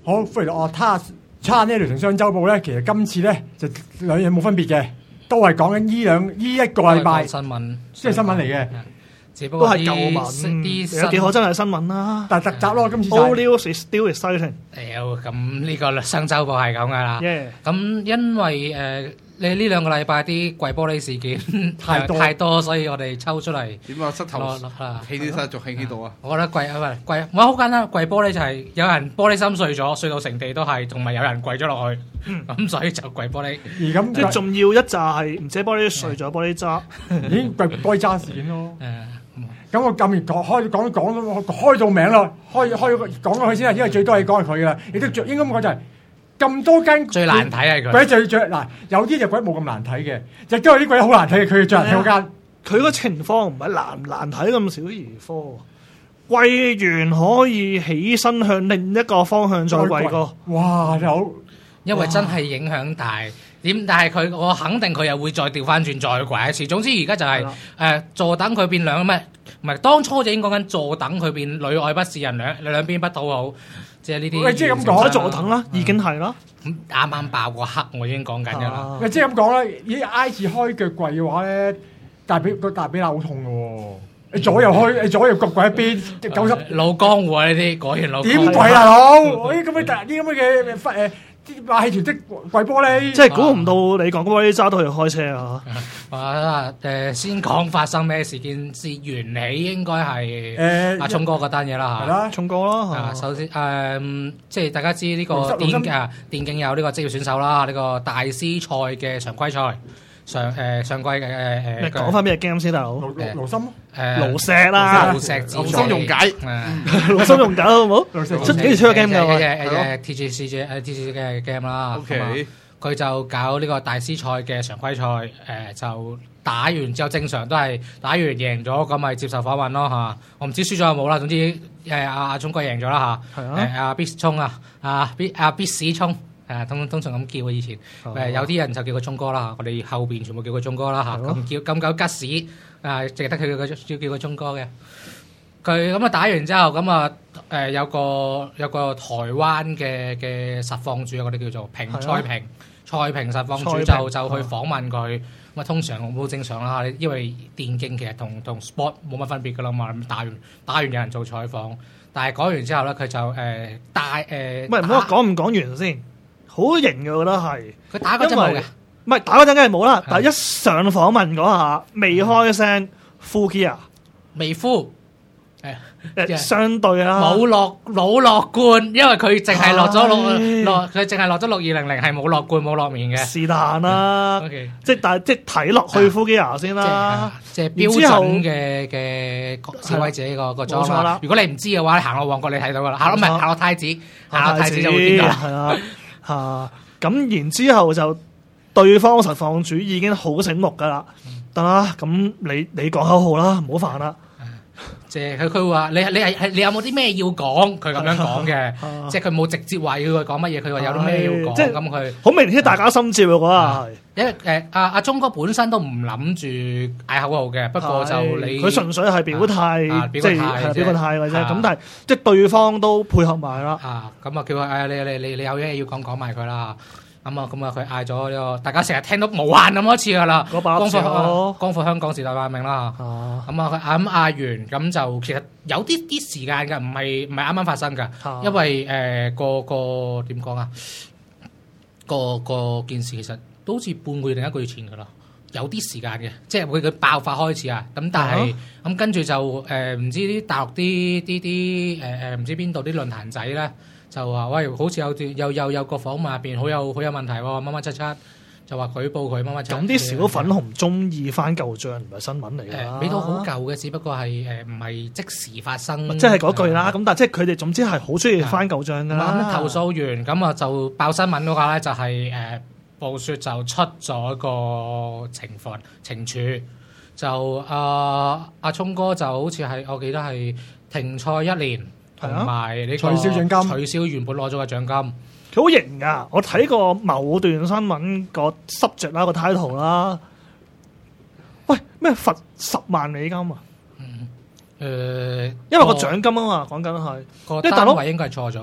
好，歡迎我差呢條同商週報咧，其實今次咧就兩樣冇分別嘅，都係講緊呢一個禮拜新聞， 即係新聞嚟嘅， 只不過都係舊聞，有幾可真係新聞啦。 但係特集咯，今次就 All news is still exciting。 咁呢個商週報係咁噶啦。 Yeah 咁因為你呢兩個禮拜啲跪玻璃事件太多，所以我哋抽出嚟。 點啊？膝頭起啲膝仲起幾度啊？ 我覺得跪唔係好簡單，跪玻璃就係有人玻璃心碎咗，碎到成地都係，同埋有人跪咗落去，咁所以就跪玻璃。 而咁即係仲要一紮係唔止玻璃碎咗玻璃渣， 已經跪玻璃渣事件咯。咁我咁完開到名啦，開講咗佢先啦，因為最多係講係佢噶啦，亦都應該咁講就係。咁多間最難睇係佢， 鬼最嗱有啲就鬼冇咁難睇嘅，亦都有啲鬼好難睇嘅，佢最難睇嗰間。 佢個情況唔係難睇咁小兒科，跪完可以起身向另一個方向再跪過。 哇！好， 因為真係影響大。但係我肯定佢又會再調翻轉再跪一次。總之而家就係坐等佢變兩咩？唔係當初就已經講緊坐等佢變裏外不是人，兩邊不討好。即係呢啲， 即係咁講， 坐等啦，已經係啦。 咁啱啱爆個黑，我已經講緊㗎啦。 即係咁講啦，依挨住開腳跪嘅話咧，大髀好痛嘅喎。你左右跪一邊，90 老江湖啊！呢啲果然老江湖。 點跪啊佬？啲嘅啲馬戲團的跪玻璃， 即係估唔到你講玻璃渣都可以開車啊！ 先講發生咩事件緣起，應該係阿聰哥嗰單嘢啦嚇。 係啦， 聰哥啦。 首先即係大家知呢個電競有呢個職業選手啦，呢個大師賽嘅常規賽上季嘅你講翻咩 game 先，大佬？ 盧森盧石啦， 盧石盧森溶解， 盧森溶解好唔好？出幾時出個 game 㗎 ？TGC 嘅 game 啦。 OK， 佢就搞呢個大師賽嘅常規賽，就打完之後正常都係打完贏咗，咁咪接受訪問咯嚇。我唔知輸咗有冇啦，總之阿聰哥贏咗啦嚇。阿 Bis 聰啊，阿 Bis 聰。通常咁叫嘅以前，有啲人就叫佢聰哥啦，我哋後邊全部叫佢聰哥啦嚇，咁狗吉屎淨係得佢叫佢聰哥嘅。佢咁打完之後，咁有個台灣嘅實況主，我哋叫做蔡平實況主就去訪問佢。咁通常好正常啦，因為電競其實同 sport 冇乜分別噶啦嘛。咁打完有人做採訪，但係講完之後咧，佢就唔係唔好講唔講完先。好型嘅，我覺得係。 佢打嗰陣冇嘅， 唔係打嗰陣梗係冇啦。但係一上訪問嗰下，未開聲 full gear， 未 full， 相對啦。 冇落冠，因為佢淨係落咗佢淨係落咗6200，係冇落冠冇落面嘅。 是但啦，即係睇落去 full gear 先啦。 即係標準嘅示威者個裝啦。如果你唔知嘅話，你行落旺角你睇到噶啦。行落太子就會見到啦。 係啦。咁然之後就對方實況主已經好醒目噶啦，得啦，咁你講口號啦，唔好煩啦。 即係佢話你有冇啲咩要講？佢咁樣講嘅，即係佢冇直接話要佢講乜嘢，佢話有啲咩要講咁佢。 好明顯大家心照嗰下係， 因為阿聰哥本身都唔諗住嗌口號嘅，不過就佢純粹係表態，即係表個態嘅啫。咁但係即係對方都配合埋啦。 咁啊叫佢你有嘢要講埋佢啦。咁啊佢嗌咗呢個，大家成日聽到無限咁多次噶啦。光復香港時代革命啦。咁佢嗌完，咁就其實有啲時間㗎，唔係啱啱發生㗎。因為個點講啊？個件事其實都好似半個月定1個月前㗎啦。有啲時間嘅，即係佢爆發開始啊。咁但係咁跟住就唔知啲大陸啲唔知邊度啲論壇仔咧。就話喂，好似有個訪問入邊好有問題喎，乜乜七就話舉報佢乜乜七。 咁啲小粉紅中意翻舊帳唔係新聞嚟㗎， 俾到好舊嘅，只不過係唔係即時發生。 即係嗰句啦，咁但係即係佢哋總之係好中意翻舊帳㗎啦。 投訴完咁啊就爆新聞嗰下咧就係報説就出咗個懲處，就阿聰哥就好似係我記得係停賽1年。同埋你取消原本攞咗嘅獎金， 佢好型噶。我睇過某段新聞個 subject 啦，個 title 啦。喂，咩罰10萬美金啊？ 因為個獎金啊嘛，講緊係個單位應該係錯咗嘅。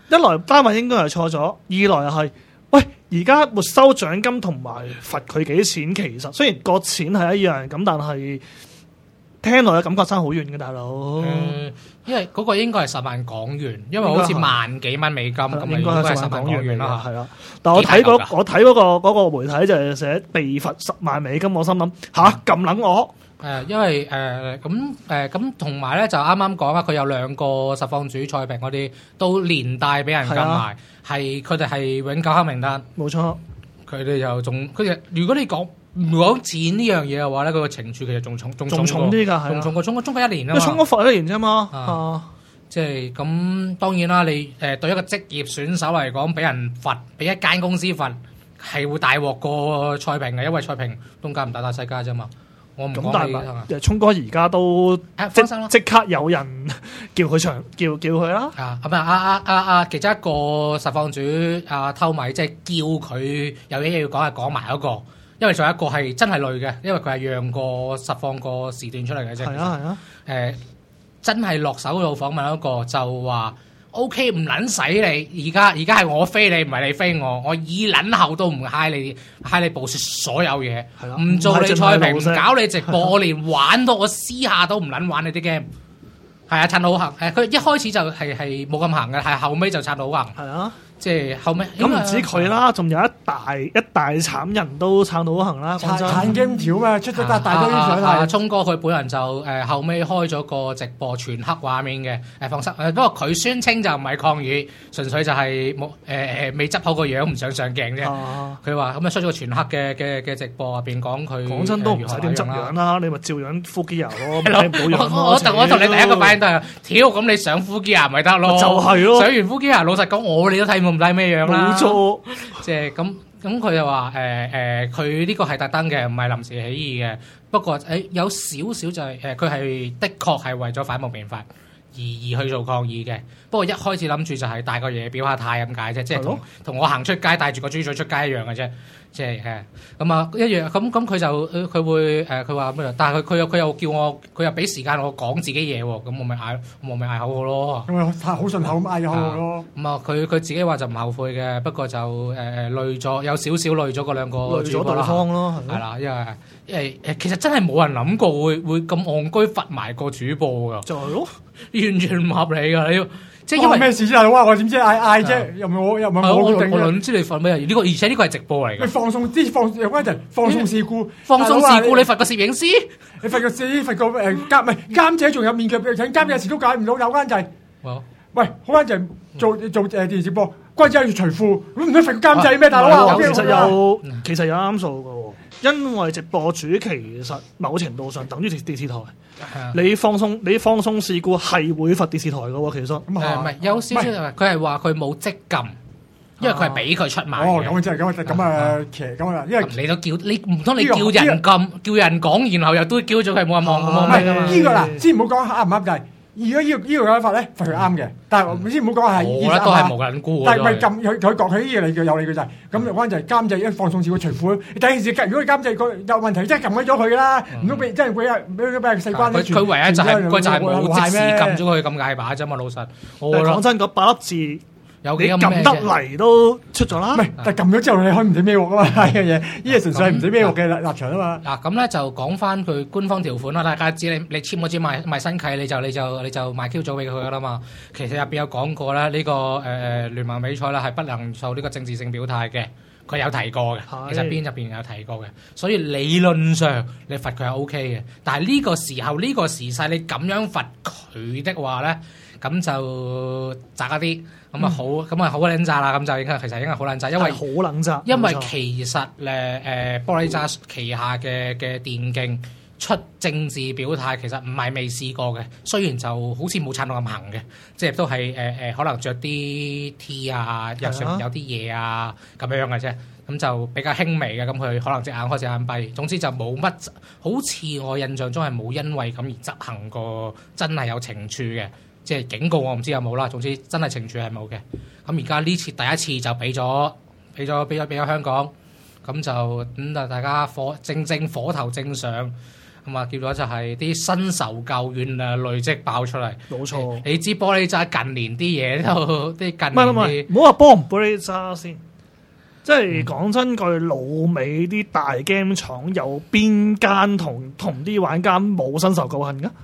一來單位應該係錯咗，二來又係喂而家沒收獎金同埋罰佢幾錢，其實雖然個錢係一樣咁，但係聽落嘅感覺差好遠嘅大佬。 因為嗰個應該係10萬港元，因為好似萬幾蚊美金咁， 應該係10萬港元啦。 係啦，但我睇嗰個媒體就係寫被罰10萬美金，我心諗吓咁撚我。 因為咁同埋咧就啱啱講啦，佢有2個實況主賽評嗰啲都連帶俾人禁埋，係佢哋係永久黑名單。 冇錯， 佢哋又仲佢哋如果你講錢呢樣嘢嘅話咧，佢個懲處其實仲重啲㗎， 仲重過中罰1年啊嘛。 中罰1年啫嘛。 即係咁當然啦，你對一個職業選手嚟講，俾人罰，俾一間公司罰，係會大鑊過賽評嘅，因為賽評東家唔打世界啫嘛。我唔講你， 聰哥而家都即刻有人叫佢叫佢啦。 其中一個實況主偷米，即係叫佢有嘢要講，係講埋嗰個，因為仲有一個係真係累嘅，因為佢係讓個實況個時段出嚟嘅啫。 係啊。 真係落手度訪問嗰個就話 OK 唔撚使你，而家係我飛你，唔係你飛我，我以撚後都唔嗨你報説所有嘢，唔做你賽評，唔搞你直播，我連玩到我私下都唔撚玩你啲 game。係啊，撐到好行。佢一開始就係冇咁行嘅，係後尾就撐到好行。 係啊。即係後尾咁唔止佢啦，仲有一大慘人都撐到行啦。 撐 game 條嘛，出咗大堆相啦。 聰哥佢本人就後尾開咗個直播全黑畫面嘅放心。不過佢宣稱就唔係抗議，純粹就係冇未執好個樣，唔想上鏡啫。佢話咁出咗個全黑嘅直播入邊講佢講真都唔使點執樣啦，你咪照樣呼機油咯。 我同你第一個反應都係，屌咁你上呼機油咪得咯？ 就係咯， 上完呼機油，老實講我哋都睇唔睇咩樣啦？ 冇錯， 即係咁佢就話佢呢個係特登嘅，唔係臨時起意嘅。不過有少少就係佢係的確係為咗反蒙面法而去做抗議嘅。不過一開始諗住就係帶個嘢表下態咁解啫，即係同我行出街帶住個豬嘴出街一樣嘅啫。即係咁啊一樣咁佢就佢會佢話咩？但係佢又叫我，佢又俾時間我講自己嘢喎。咁我咪嗌口號咯。 咁啊好順口咁嗌口號咯。 咁啊佢自己話就唔後悔嘅，不過就累咗有少少累咗嗰2個累咗對方咯。 係啦，因為其實真係冇人諗過會咁戇居罰埋個主播㗎。 就係咯， 完全唔合理㗎你要。即係因為咩事啫？大佬啊，我點知嗌啫？又唔係我決定嘅。 我諗知你罰咩？而且呢個係直播嚟嘅。 你放送有關人放送事故， 你罰個攝影師， 你罰個監製，仲有面具請監製有時都解唔到，有關就係喂，好關就係做電視直播，關鍵係除褲，咁唔通罰個監製咩？大佬啊， 其實有啱數嘅喎，因為直播主其實某程度上等於電視台。你放鬆事故係會罰電視台嘅喎，其實唔係有少少，佢係話佢冇即禁，因為佢係俾佢出賣。 咁真係咁啊，騎咁啊，因為你都叫你唔通你叫人禁，叫人講，然後又都叫咗佢冇人望咁咩㗎嘛？呢個嗱，先唔好講啱唔啱就係。如果呢個講法咧，罰佢啱嘅，但係先唔好講係我覺得都係無人估。 但係咪禁佢講佢呢個理據有理據就係咁，關就係監製一放送事故除褲。第一件事，如果監製有問題，真係撳咗佢啦，唔通真係俾人細關咧？ 佢唯一就係冇即時禁咗佢咁解把啫嘛，老實。 講真，嗰8粒字。 有幾咁撳得嚟都出咗啦， 唔係，但係撳咗之後你可以唔使孭鑊啊嘛，呢樣嘢，呢個純粹係唔使孭鑊嘅立場啊嘛。 嗱咁咧就講翻佢官方條款啦，大家知你簽嗰支賣新契，你就賣 Q 咗俾佢噶啦嘛。其實入邊有講過咧，呢個聯盟比賽啦係不能受呢個政治性表態嘅，佢有提過嘅，其實邊入邊有提過嘅，所以理論上你罰佢係 O K 嘅。但係呢個時候呢個時勢你咁樣罰佢的話咧，咁就渣一啲。咁啊好撚渣啦！咁就其實應該好撚渣，因為好撚渣。 因為其實玻璃渣旗下嘅電競出政治表態，其實唔係未試過嘅。雖然就好似冇撐到咁行嘅，即係都係可能着啲 T 啊，日常有啲嘢啊咁樣嘅啫。咁就比較輕微嘅，咁佢可能隻眼開隻眼閉。總之就冇乜，好似我印象中係冇因為咁而執行過真係有懲處嘅。即係警告我唔知有冇啦，總之真係懲處係冇嘅。咁而家呢次第一次就俾咗香港，咁就大家火頭正上。 咁啊，結果就係啲新仇舊怨啊累積爆出嚟。 冇錯， 你知玻璃渣近年啲嘢都啲近唔係，唔好話玻唔玻璃渣先。即係講真句，老美啲大 game 廠有邊間同啲玩家冇新仇舊恨㗎？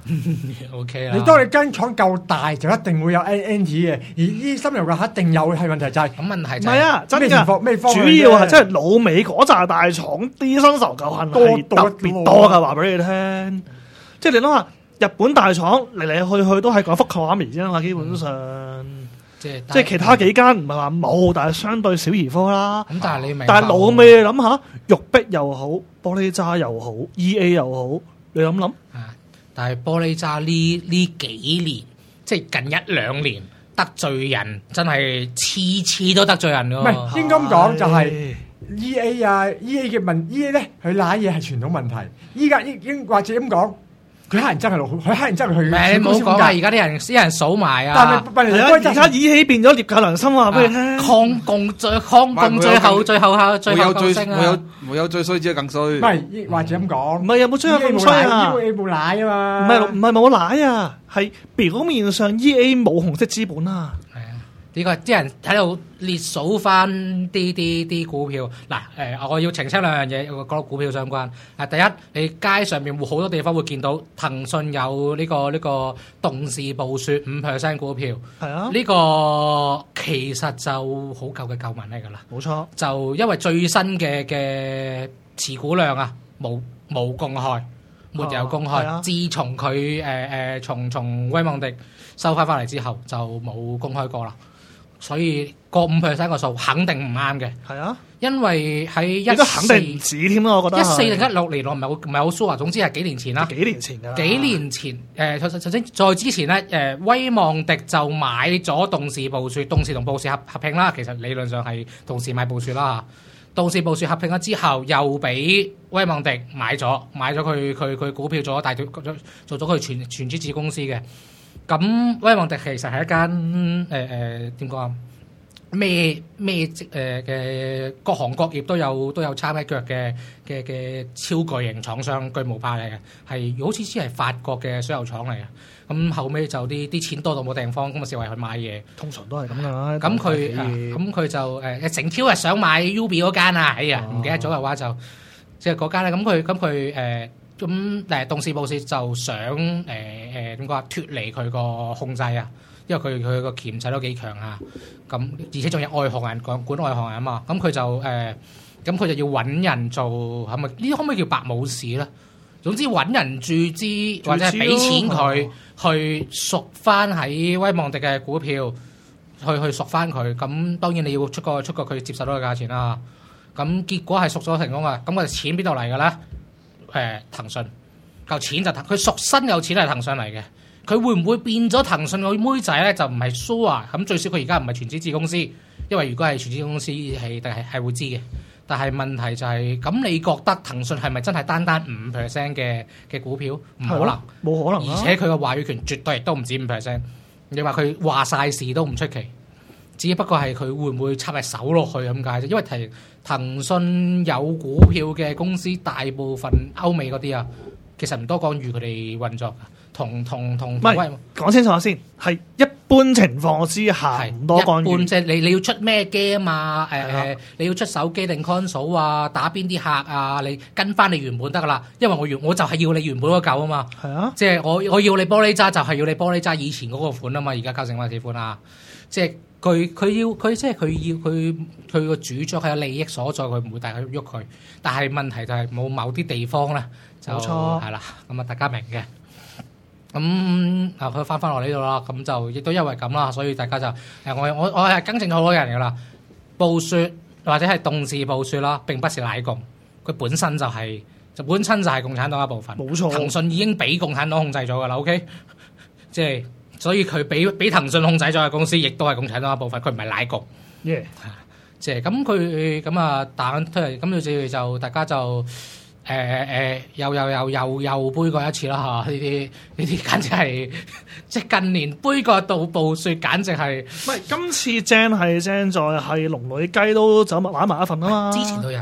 OK 啦。 你當你間廠夠大，就一定會有 NT 嘅，而呢新遊嘅一定有，係問題就係咁問題就係唔係啊，真㗎， 咩方主要係即係老美嗰扎大廠啲新仇舊恨係特別多㗎，話俾你聽。即係你諗下，日本大廠嚟嚟去去都係講福克瓦米啫嘛，基本上。即係其他幾間唔係話冇，但係相對小兒科啦。 咁但係你明白？ 但係老美你諗下，玉璧又好，玻璃渣又好 ，EA 又好，你諗諗。 啊！但係玻璃渣呢幾年，即係近一兩年得罪人，真係次都得罪人㗎。 唔係應該咁講，就係 EA 啊 ，EA 嘅問 EA 咧，佢賴嘢係傳統問題。依家應或者咁講。佢黑人真係佢黑人真係去。 你冇講啊！而家啲人數埋啊！ 但係而家以起變咗獵界良心話俾你聽。抗共最後聲啊！ 沒有最衰，只係更衰。 唔係或者咁講， 唔係有冇最後更衰啊 ？EA 冇奶啊嘛！ 唔係冇奶啊，係表面上 EA 冇紅色資本啊。 呢個啲人喺度列數翻啲股票嗱，我要澄清兩樣嘢，講股票相關。第一，你街上面會好多地方會見到騰訊有呢個動視暴雪5% 股票，係啊，呢個其實就好舊嘅舊聞嚟㗎啦。冇錯，就因為最新嘅持股量啊，冇公開，沒有公開。自從佢從威望迪收翻嚟之後，就冇公開過啦。所以個5% 個數肯定唔啱嘅，係啊，因為喺肯定唔止添啦，我覺得 14定16年我唔係好 sure，總之係幾年前啦。幾年前首先再之前咧，威望迪就買咗動視暴雪，動視同暴雪合併啦。其實理論上係動視買暴雪啦，動視暴雪合併咗之後，又俾威望迪買咗佢股票，做咗佢全資子公司嘅。咁威望迪其實係一間點講啊？咩嘅各行各業都有參一腳嘅超巨型廠商巨無霸嚟嘅，係好似先係法國嘅水油廠嚟嘅。咁後尾就啲錢多到冇地方，咁啊視為去買嘢。通常都係咁噶啦。咁佢就成挑係想買 Ubi 嗰間啊！哎呀，唔記得咗嘅話就即係嗰間咧。咁佢咁動視暴雪就想點講啊？脫離佢個控制啊，因為佢個鉗制都幾強啊。咁而且仲有外行人管外行人啊嘛。咁佢就要揾人做，係咪呢？可唔可以叫白武士咧？總之揾人注資或者係俾錢佢去贖翻喺威望迪嘅股票，去贖翻佢。咁當然你要出個佢接受到嘅價錢啦。咁結果係贖咗成功啊！咁個錢邊度嚟嘅咧？騰訊嚿錢就佢贖身有錢係騰訊嚟嘅，佢會唔會變咗騰訊個妹仔咧？就唔係 sure。咁最少佢而家唔係全資子公司，因為如果係全資公司係會知嘅。但係問題就係咁，你覺得騰訊係咪真係單5% 嘅股票？唔可能，冇可能。而且佢個話語權絕對亦都唔止5%。你話佢話晒事都唔出奇，只不過係佢會唔會插隻手落去咁解啫？因為騰訊有股票嘅公司，大部分歐美嗰啲啊，其實唔多干預佢哋運作嘅。同唔係講清楚先，係一般情況之下唔多干預。一般即係你要出咩 game 啊？你要出手機定 console 啊？打邊啲客啊？你跟翻你原本得噶啦，因為我就係要你原本嗰嚿啊嘛。係啊，即係我要你玻璃渣，就係要你玻璃渣以前嗰個款啊嘛。而家交成翻幾款啊？即係佢個主張係有利益所在，佢唔會大家喐佢。但係問題就係冇某啲地方咧，就係啦。咁啊，大家明嘅。咁佢翻落呢度啦，咁就亦都因為咁啦，所以大家就我係更正咗好多人㗎啦。暴雪或者係動視暴雪啦，並不是奶共，佢本身就係共產黨一部分。冇錯，騰訊已經俾共產黨控制咗㗎啦。OK， 即係所以佢俾騰訊控制咗嘅公司，亦都係共產黨一部分。佢唔係奶共。即係咁佢咁啊打出嚟，咁就大家就。又杯過一次啦嚇！呢啲簡直係即係近年杯過到暴雪，簡直係。 唔係今次正在係龍女雞都走埋玩埋一份啊嘛！ 之前都有，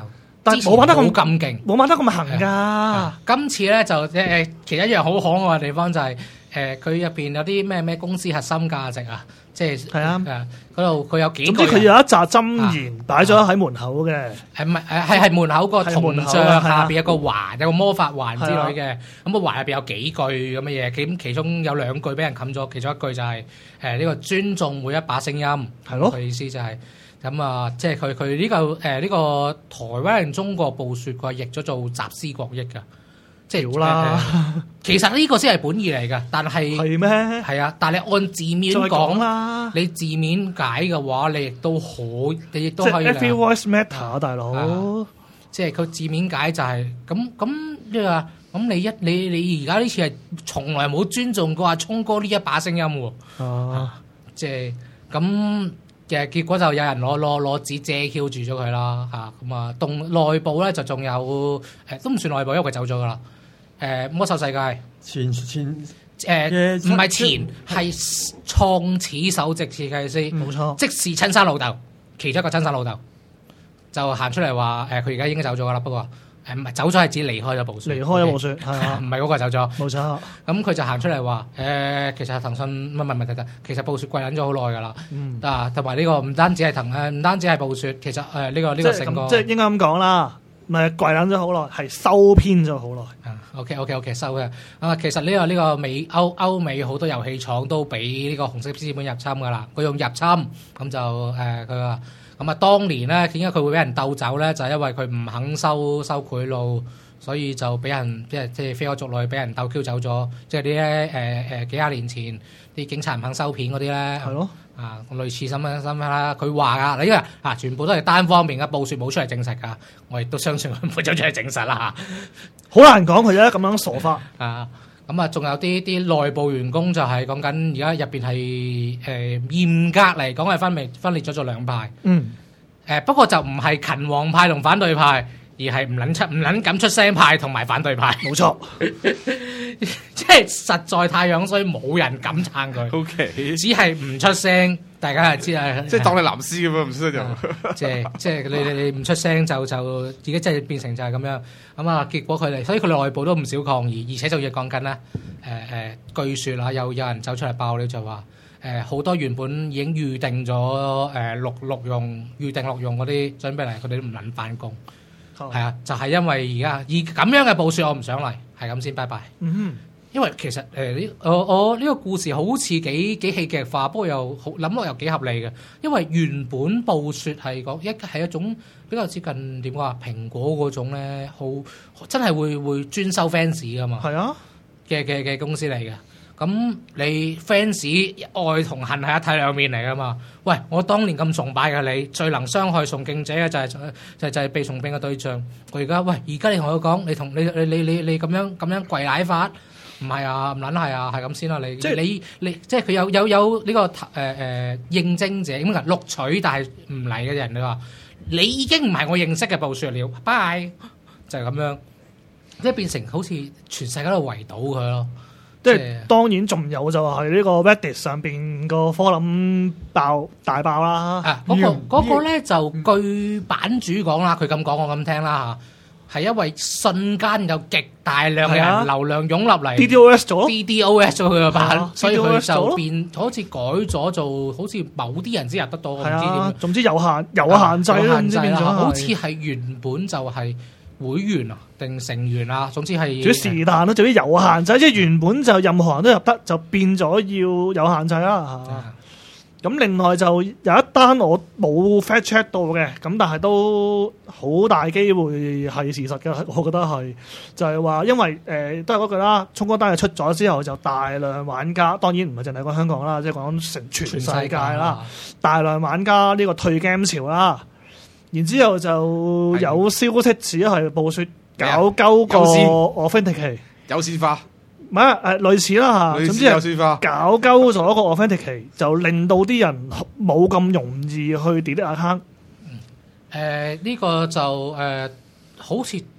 但係冇玩得咁勁， 冇玩得咁行㗎。 今次咧就其實一樣好可愛嘅地方就係佢入邊有啲咩公司核心價值啊，即係嗰度佢有幾個。 總之佢有一紮箴言擺咗喺門口嘅， 係門口個銅像下邊有個環，有個魔法環之類嘅。咁個環入邊有幾句咁嘅嘢，咁其中有2句俾人冚咗，其中一句就係呢個尊重每一把聲音。係咯，佢意思就係。咁啊，即係佢呢個台灣人中國暴雪佢譯咗做集思廣益㗎，即係啦。其實呢個先係本意嚟㗎，但係係咩？ 係啊，但係你按字面講啦，你字面解嘅話，你亦都可以。即係 every voice matter，大佬。 即係佢字面解就係咁你話，咁你而家呢次係從來冇尊重過阿聰哥呢一把聲音喎。即係咁。嘅結果就有人攞紙遮 Q 住咗佢啦嚇，咁啊內部咧就仲有都唔算內部，因為佢走咗噶啦。魔獸世界前唔係前係創始首席設計師， 冇錯， 即是親生老豆，其中一個親生老豆就行出嚟話佢而家應該走咗噶啦，不過唔係走咗係指離開咗暴雪， 離開咗暴雪係啊， 唔係嗰個走咗， 冇錯。 咁佢就行出嚟話其實騰訊唔係，其實暴雪跪撚咗好耐噶啦。同埋呢個唔單止係暴雪，其實呢個成個即係應該咁講啦，唔係跪撚咗好耐，係收編咗好耐。 OK 收嘅。其實呢個歐美好多遊戲廠都俾呢個紅色資本入侵噶啦，佢用入侵咁就佢話。咁啊，當年咧點解佢會俾人鬥走咧？就係因為佢唔肯收賄賂，所以就俾人即係非我族類，俾人鬥 Q 走咗。即係啲咧幾廿年前啲警察唔肯收片嗰啲咧，係咯類似咁啦。佢話噶，因為全部都係單方面嘅，暴雪冇出嚟證實噶。我亦都相信佢唔會走出嚟證實啦。 好難講佢而家咁樣傻法咁啊，仲有啲內部員工就係講緊而家入邊係嚴格嚟講係分裂咗做2派。不過就唔係勤王派同反對派，而係唔撚敢出聲派同埋反對派。 冇錯， 即係實在太樣衰，冇人敢撐佢。 OK， 只係唔出聲，大家係知啊。 即係當你藍絲咁樣，唔出聲就即係你唔出聲就而家即係變成就係咁樣。咁啊，結果所以佢內部都唔少抗議，而且仲要講緊咧據說啦，有人走出嚟爆料就話好多原本已經預定咗錄用嗰啲準備嚟，佢哋都唔撚翻工。係啊，就係因為而家咁樣嘅暴雪，我唔想嚟，係咁先，拜拜。因為其實我呢個故事好似幾戲劇化，不過又諗落又幾合理嘅。因為原本暴雪係係一種比較接近點講啊，蘋果嗰種咧，好真係會專收 fans 噶嘛。係啊嘅公司嚟嘅。咁你 fans 愛同恨係一體兩面嚟噶嘛？喂，我當年咁崇拜嘅你，最能傷害崇敬者嘅就係被崇敬嘅對象。而家你同我講，你咁樣跪奶法，唔係啊，唔撚係啊，係咁先啦。你即係佢有呢個應徵者咁錄取，但係唔嚟嘅人，你話你已經唔係我認識嘅暴雪了，拜就係咁樣，即係變成好似全世界都圍堵佢咯。 即係當然仲有就係呢個 Reddit 上邊個科林大爆啦。 嗰個咧就據版主講啦，佢咁講我咁聽啦嚇，係因為瞬間有極大量嘅人流量湧入嚟 DDoS 咗佢個版，所以佢就變好似改咗做好似某啲人先入得到，我唔知點。 總之有限制啦， 好似係原本就係會員啊定成員啊，總之係主要是但咯，總之有限制，即係原本就任何人都入得，就變咗要有限制啦嚇。咁另外就有一單我冇 fact check 到嘅，咁但係都好大機會係事實嘅，我覺得係就係話，因為都係嗰句啦，聰哥單嘢出咗之後，就大量玩家，當然唔係淨係講香港啦，即係講成全世界啦，大量玩家呢個退 game 潮啦。然之後就有消息指係暴雪搞鳩個 Authenticate 有線化， 唔係類似啦嚇，總之有線化搞鳩咗個 Authenticate，就令到啲人冇咁容易去 delete account。 呢個就好似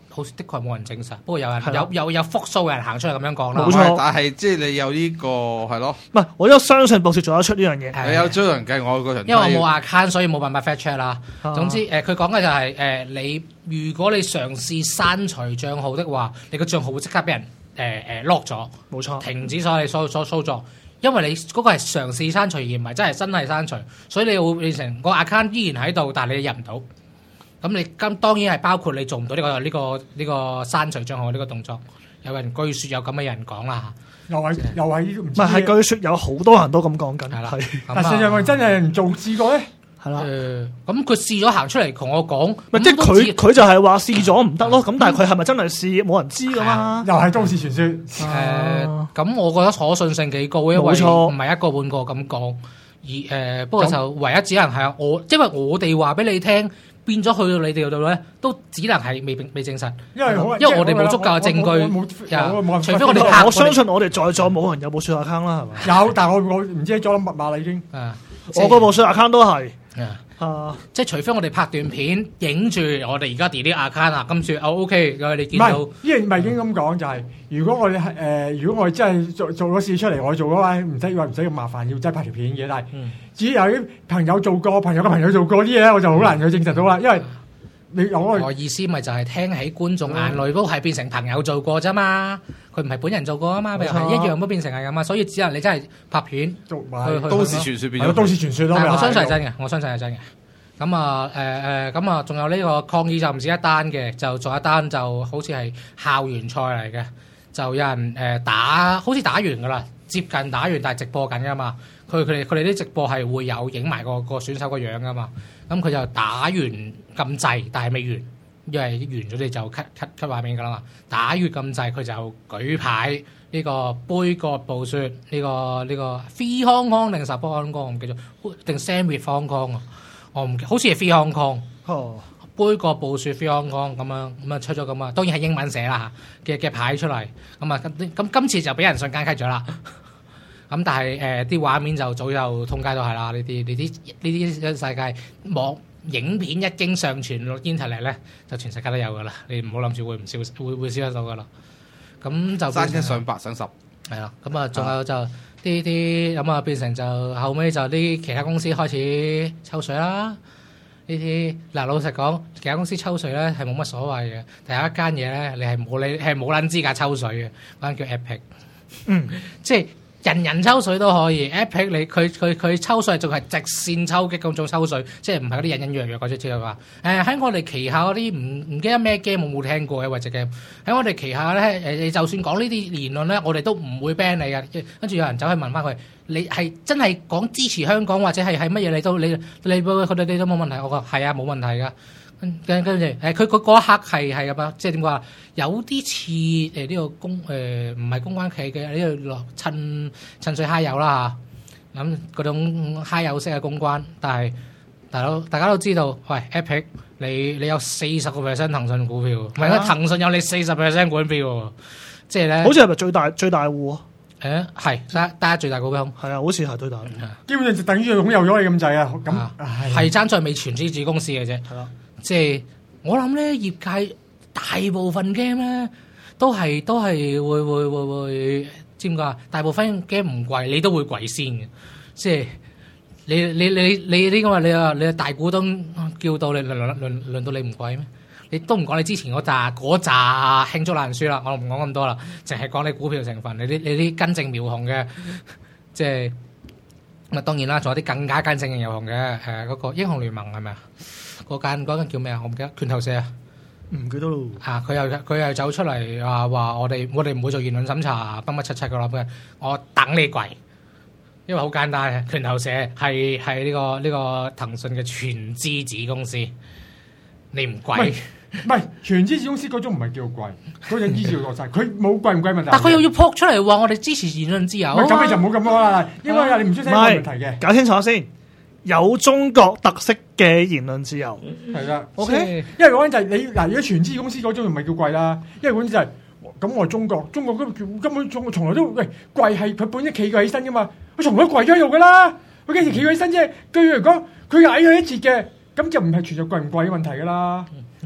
好似的確係冇人證實，不過有人有復甦嘅人行出嚟咁樣講啦。 冇錯， 但係即係你有呢個係咯， 唔係我都相信報社做得出呢樣嘢。 你有追人計，我個人因為我冇 account，所以冇辦法 fact check 啦。總之佢講嘅就係你如果你嘗試刪除帳號的話，你個帳號會即刻俾人lock 咗， 冇錯， 停止所有你所操作。因為你嗰個係嘗試刪除而唔係真係刪除，所以你會變成個 account 依然喺度，但係你入唔到。咁你當然係包括你做唔到呢個刪除帳號呢個動作。有人據說有咁嘅人講啦， 又係唔係據說有好多人都咁講緊， 係啦。 但實際上真係人做試過咧， 係啦。 咁佢試咗行出嚟同我講， 即係佢就係話試咗唔得咯。咁但係佢係咪真係試？冇人知噶嘛。 又係都市傳說。 咁我覺得可信性幾高，因為唔係一個半個咁講。而不過就唯一只能係因為我哋話俾你聽。變咗去到你哋度咧，都只能係未證實，因為我哋冇足夠嘅證據，除非我哋我相信我哋在座冇人有部水 account 啦，係咪？ 有，但係我唔知咗密碼啦已經。 我個部水 account 都係。 即係除非我哋拍段片影住我哋而家 delete account 啊，跟住OK，你見到。唔係，依然咪已經咁講就係，如果我哋真係做咗事出嚟，我做嘅話唔使咁麻煩，要真係拍條片嘅。但係至於有啲朋友做過，朋友嘅朋友做過啲嘢咧，我就好難去證實到啦，因為我意思咪就係聽喺觀眾眼裏都係變成朋友做過啫嘛，佢唔係本人做過啊嘛，咪係一樣都變成係咁啊，所以只能你真係拍片做都市傳說變咗都市傳說咯。 我相信係真嘅，我相信係真嘅。咁啊仲有呢個抗議就唔止一單嘅，就仲有一單就好似係校園賽嚟嘅，就有人好似打完噶啦，接近打完，但係直播緊噶嘛。佢哋啲直播係會有影埋個選手個樣噶嘛。咁佢就打完咁滯，但係未完，因為完咗你就 cut 畫面噶啦嘛。打完咁滯，佢就舉牌呢個杯葛暴雪呢個 Free Hong Kong 定 Support Hong Kong 我唔記得，定 Stand with Hong Kong 啊。我唔好似係 Free Hong Kong，杯葛暴雪 Free Hong Kong 咁樣出咗咁啊，當然係英文寫啦嘅牌出嚟，咁今次就俾人瞬間 cut 咗啦。咁但係啲畫面就早就通街都係啦，呢啲世界網影片一經上傳落 internet 咧，就全世界都有噶啦，你唔好諗住會消失到噶啦。咁就山一上8上10， 係啦。咁啊，仲有就。啲咁啊，變成就後尾就啲其他公司開始抽水啦。呢啲嗱，老實講，其他公司抽水咧係冇乜所謂嘅。第一間嘢咧，你係冇撚資格抽水嘅，嗰間叫 Epic。即係人人抽水都可以。Epic 佢抽水仲係直線抽擊咁種抽水，即係唔係嗰啲隱隱約約嗰啲之類話。喺我哋旗下嗰啲唔記得咩 game 我冇聽過嘅或者 game。喺我哋旗下咧你就算講呢啲言論咧，我哋都唔會 ban 你嘅。跟住有人走去問翻佢，你係真係講支持香港或者係乜嘢？你都冇問題。我話係啊，冇問題噶。跟住佢嗰一刻係咁樣，即係點講啊？有啲似呢個唔係公關企嘅呢個趁水揩油啦嚇，咁嗰種揩油式嘅公關。但係大家都知道，喂 Epic 你有40% 騰訊股票，唔係啊，騰訊有你40% 股票，即係咧， 好似係咪最大戶啊？ 係得最大股票， 係啊，好似係最大， 基本上就等於擁有咗你咁滯啊！咁係爭在未全資子公司嘅啫，係啦。即係我諗咧，業界大部分 game 咧都係會知唔知啊？大部分 game 唔貴，你都會貴先嘅。即係你呢個你係大股東叫到你輪到你唔貴咩？你都唔講你之前嗰扎罄竹難書啦，我唔講咁多啦，淨係講你股票成分，你啲根正苗紅嘅，即係咁當然啦，仲有啲更加根正苗紅嘅嗰個英雄聯盟係咪啊？嗰間叫咩啊？我唔記得，拳頭社啊， 唔記得咯。 佢又走出嚟話我哋唔會做言論審查，乜七噶啦，我等你跪，因為好簡單，拳頭社係呢個騰訊嘅全資子公司，你唔跪。 唔係全資子公司嗰種唔係叫貴，嗰種依照落晒，佢冇貴唔貴問題。 但佢又要撲出嚟話我哋支持言論自由。 咁你就冇咁多啦，因為你唔出聲冇問題嘅。 搞清楚先，有中國特色嘅言論自由係啦。 OK， 因為嗰陣就係你嗱，如果全資公司嗰種唔係叫貴啦，因為嗰陣就係咁我係中國根本從來都貴係佢本身企佢起身噶嘛，佢從來都貴咗喺度噶啦，佢幾時企佢起身啫？據佢嚟講，佢矮佢一截嘅，咁就唔係存在貴唔貴嘅問題噶啦。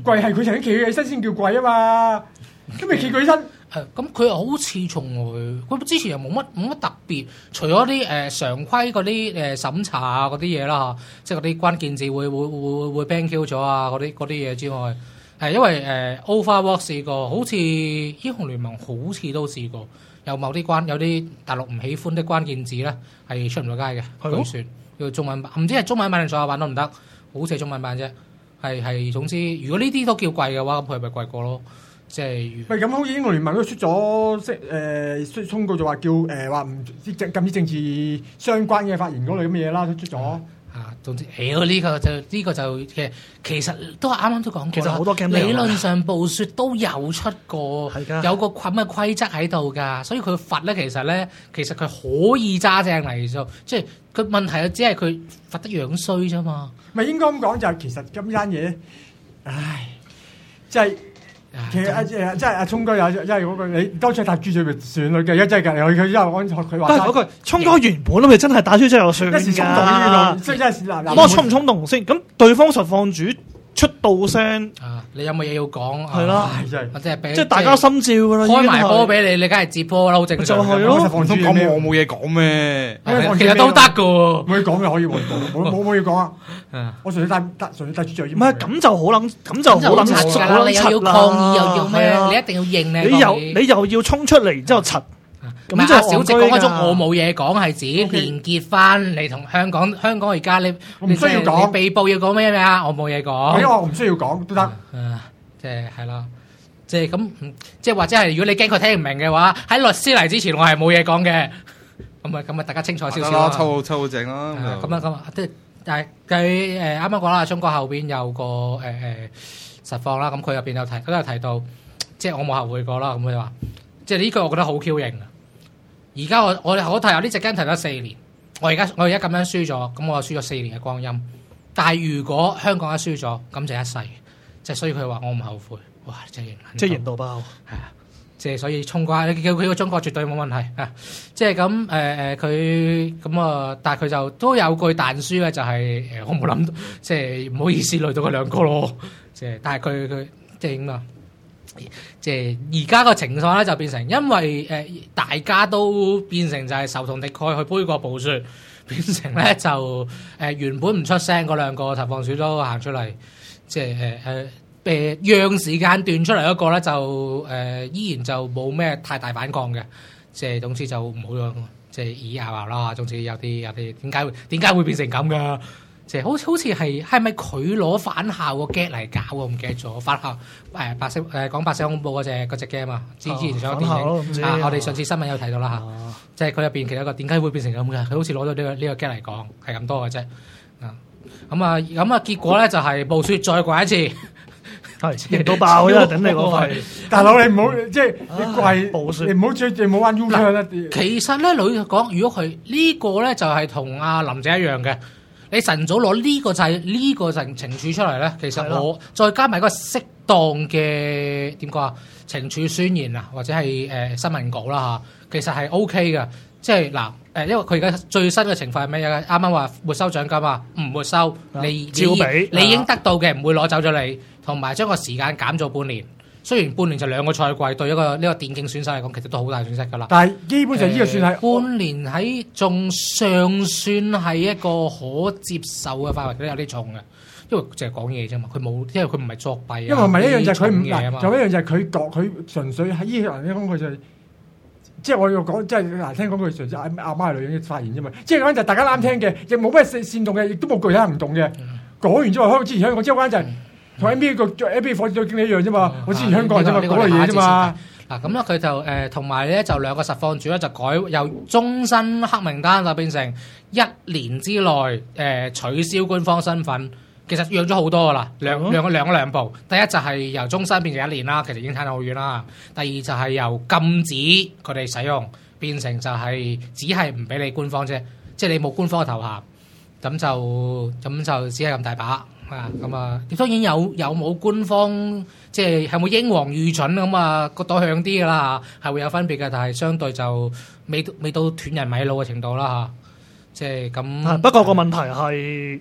貴係佢曾經企起身先叫貴啊嘛，咁未企佢起身。 咁佢又好似從來，佢之前又冇乜特別，除咗啲常規嗰啲審查啊嗰啲嘢啦，即係嗰啲關鍵字會 ban Q 咗啊嗰啲嘢之外，因為Overwatch 試過，好似英雄聯盟好似都試過，有啲大陸唔喜歡的關鍵字咧係出唔到街嘅，據說要中文版，唔知係中文版定所有版都唔得，好似係中文版啫。係總之，如果呢啲都叫貴嘅話，咁佢咪貴過咯。即係喂， 咁好似英雄聯盟都出咗即通告就話叫話唔禁止政治相關嘅發言嗰類咁嘅嘢啦，都出咗。 總之，呢個就其實都係啱啱都講過。 其實好多 game 理論上暴雪都有出過，有個咁嘅規則喺度㗎，所以佢罰咧其實佢可以揸正嚟做，即係佢問題只係佢罰得樣衰啫嘛。 咪應該咁講就係其實今單嘢，唉，即係。其實即係阿聰哥有，因為嗰個你當初打豬嘴咪算咯嘅，而家真係㗎，佢因為佢話。 但係嗰個聰哥原本都咪真係打豬嘴有算㗎。一時衝動呢個，即係嗱，我衝唔衝動先？咁對方實況主出到聲你有冇嘢要講？ 係啦， 即係大家心照㗎啦。 開埋波俾你梗係接波啦，好正常。 就係咯， 咁我冇嘢講咩？ 其實都得㗎喎， 冇嘢講嘅可以冇嘢講啊！我純粹帶豬嘴。 唔係咁就好撚，咁就好撚柒啦！ 你又要抗議又要咩？你一定要認你又要衝出嚟，然之後柒。 咁阿小姐講嗰種我冇嘢講係指連結翻你同香港而家你唔需要講， 你被捕要講咩啊？我冇嘢講。 因為我唔需要講都得。 即係啦，即係咁，即係或者係如果你驚佢聽唔明嘅話，喺律師嚟之前我係冇嘢講嘅。咁啊，大家清楚少少啦。 抽好正啦。 咁即係但係佢啱啱講啦，中國後邊有個實況啦，咁佢入邊都有提到，即係我冇後悔過啦。咁佢就話，即係呢句我覺得好 Q 型啊！而家我睇下呢隻 game 提咗4年，我而家咁樣輸咗，咁我輸咗4年嘅光陰。但係如果香港一輸咗，咁就一世。即係所以佢話我唔後悔，哇！真係型， 即係型到爆。 係啊，即係所以衝瓜，你叫佢個中國絕對冇問題啊！即係咁佢咁啊，但係佢就都有句彈書嘅，就係我冇諗到，即係唔好意思累到佢兩個咯。即係但係佢即係點啊？即係而家個情況咧就變成，因為大家都變成就係仇同敵愾去杯葛暴雪，變成咧就原本唔出聲嗰兩個實況主都行出嚟，即係讓時間段出嚟嗰個咧就依然就冇咩太大反抗嘅，即係總之就唔好樣，即係以拗拗啦。總之有啲點解會變成咁噶？即係好似係咪佢攞返校個 get 嚟搞？我唔記得咗。返校白色講白色恐怖嗰隻 game 啊，之前上個電影我哋上次新聞有提到啦嚇。即係佢入邊其實一個點解會變成咁嘅？佢好似攞到呢個 get 嚟講係咁多嘅啫。咁啊結果咧就係暴雪再貴一次， 係型到爆啦！等你個肺， 大佬你唔好即係你貴暴雪，你唔好你唔好玩 U 槍啦。 其實咧，女講如果佢呢個咧就係同阿林姐一樣嘅。你晨早攞呢個就係呢個懲處出嚟咧，其實我再加埋個適當嘅點講啊，懲處宣言啊，或者係新聞稿啦嚇，其實係 O K 嘅。即係嗱因為佢而家最新嘅情況係咩嘢？啱啱話沒收獎金啊，唔沒收，你照俾你已經得到嘅唔會攞走咗你，同埋將個時間減咗半年。雖然半年就2個賽季，對一個呢個電競選手嚟講，其實都好大損失㗎啦。 但係基本上呢個算係半年喺仲尚算係一個可接受嘅範圍，都有啲重嘅，因為淨係講嘢啫嘛，佢冇，因為佢唔係作弊啊。因為唔係一樣就係佢唔嗱，仲有一樣就係佢純粹喺呢個人講佢就係，即係我要講，即係嗱聽講佢純粹阿媽係女人嘅發言啫嘛，即係講就大家啱聽嘅，亦冇咩煽動嘅，亦都冇具體行動嘅。講完之後，香港之前香港之後就係。同 NBA 個 NBA 火箭隊經理一樣啫嘛，我之前香港人啫嘛，嗰類嘢啫嘛。嗱咁咧佢就同埋咧就兩個實況主咧就改由終身黑名單就變成1年之內取消官方身份，其實讓咗好多噶啦，兩步。第一就係由終身變成1年啦，其實已經差得好遠啦。第二就係由禁止佢哋使用變成就係只係唔俾你官方啫，即係你冇官方嘅頭銜，咁就只係咁大把。咁啊，當然有冇官方，即係冇英皇御准咁啊，個朵向啲噶啦嚇，係會有分別嘅，但係相對就未到斷人米路嘅程度啦嚇，即係咁。 不過個問題係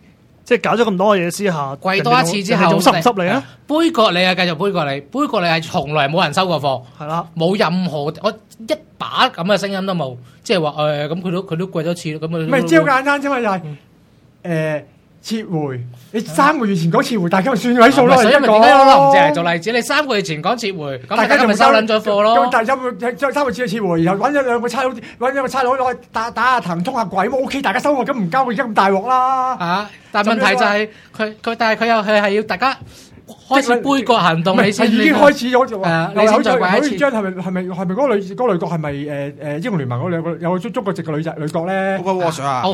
即係搞咗咁多嘢之下， 跪多一次之後， 仲濕唔濕你咧？ 杯葛你啊，繼續杯葛你，杯葛你係從來冇人收過貨， 係啦， 冇任何我一把咁嘅聲音都冇，即係話咁佢都跪咗次，咁唔係只好簡單啫嘛，又係撤回。你3個月前講撤回，大家咪算位數咯。 所以咪點解攞林鄭嚟做例子？你3個月前講撤回，咁大家咪收撚咗貨咯。 咁大家3個月撤回，然後揾咗兩個差佬，揾咗個差佬攞去打下藤通下鬼咁 OK，大家收貨咁唔交，而家咁大鑊啦。 但問題就係但係佢又係要大家開始杯葛行動，你先已經開始咗就話， 你先再跪一次。 張係咪嗰個女角係咪英雄聯盟嗰兩個有個中國籍嘅女角咧 ？Overwatch 啊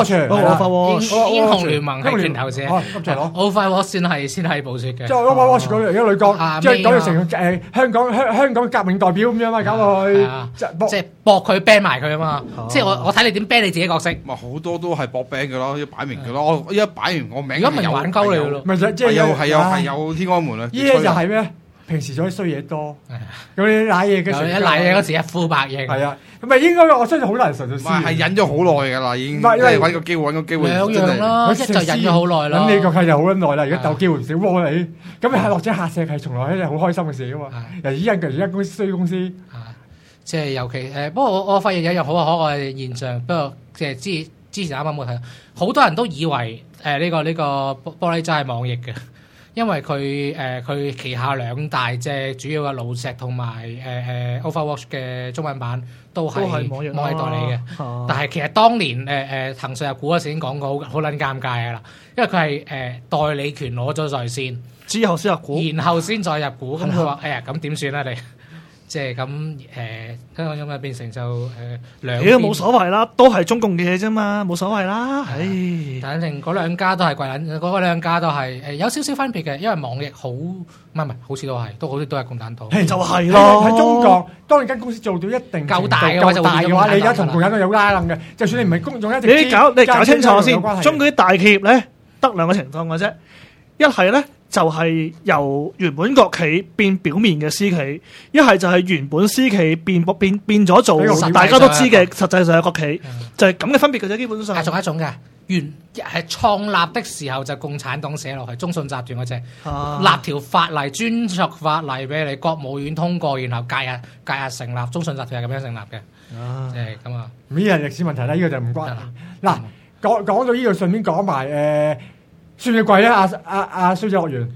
，Overwatch，英雄聯盟係拳頭社，Overwatch 先係暴雪嘅。 即係 Overwatch 嗰個女角，即係講成香港革命代表咁樣嘛，搞到去即係搏佢 ban 埋佢啊嘛。即係我睇你點 ban 你自己角色。 咪好多都係搏 ban 嘅咯，一擺明嘅咯。我一擺完我名， 如果唔係玩鳩你咯， 咪即係係有天安門啊！ 依家就係咩？平時做啲衰嘢多，咁你賴嘢嘅時候， 一賴嘢嗰時一呼百應。 係啊，咁咪應該我相信好多人實在係忍咗好耐㗎啦，已經即係揾個機會兩樣啦，一就忍咗好耐啦。 咁你個契就好撚耐啦，而家鬥機會唔少喎你。咁你落井下石係從來係一件好開心嘅事啊嘛。而家公司衰公司， 即係尤其不過我發現有一樣好可愛嘅現象，不過即係之前啱啱冇睇，好多人都以為呢個玻璃渣係網易嘅。因為佢旗下2大隻主要嘅爐石同埋Overwatch 嘅中文版都係網易代理嘅，但係其實當年騰訊入股嗰時已經講過好撚尷尬㗎啦，因為佢係代理權攞咗在先， 之後先入股， 然後先再入股，咁佢話咁點算啊你？即係咁香港咁啊變成就兩邊冇所謂啦，都係中共嘅嘢啫嘛，冇所謂啦。 反正嗰兩家都係貴撚，嗰兩家都係有少少分別嘅，因為網易好唔係好似都係共產黨。 就係咯，喺中國，當你間公司做到一定夠大嘅話， 你而家同共產黨有拉楞嘅，就算你唔係公眾一直你搞清楚先，中國啲大企業咧得2個情況嘅啫，一係咧。就係由原本國企變表面嘅私企，一係就係原本私企變咗做大家都知嘅實際上係國企，就係咁嘅分別嘅啫。基本上係仲有一種嘅，係創立的時候就共產黨寫落去，中信集團嗰隻立條法例專屬法例俾你，國務院通過，然後隔日成立，中信集團係咁樣成立嘅，即係咁啊。 呢個歷史問題啦，呢個就唔關。嗱，講到呢度，順便講埋算唔算貴咧？阿衰仔樂園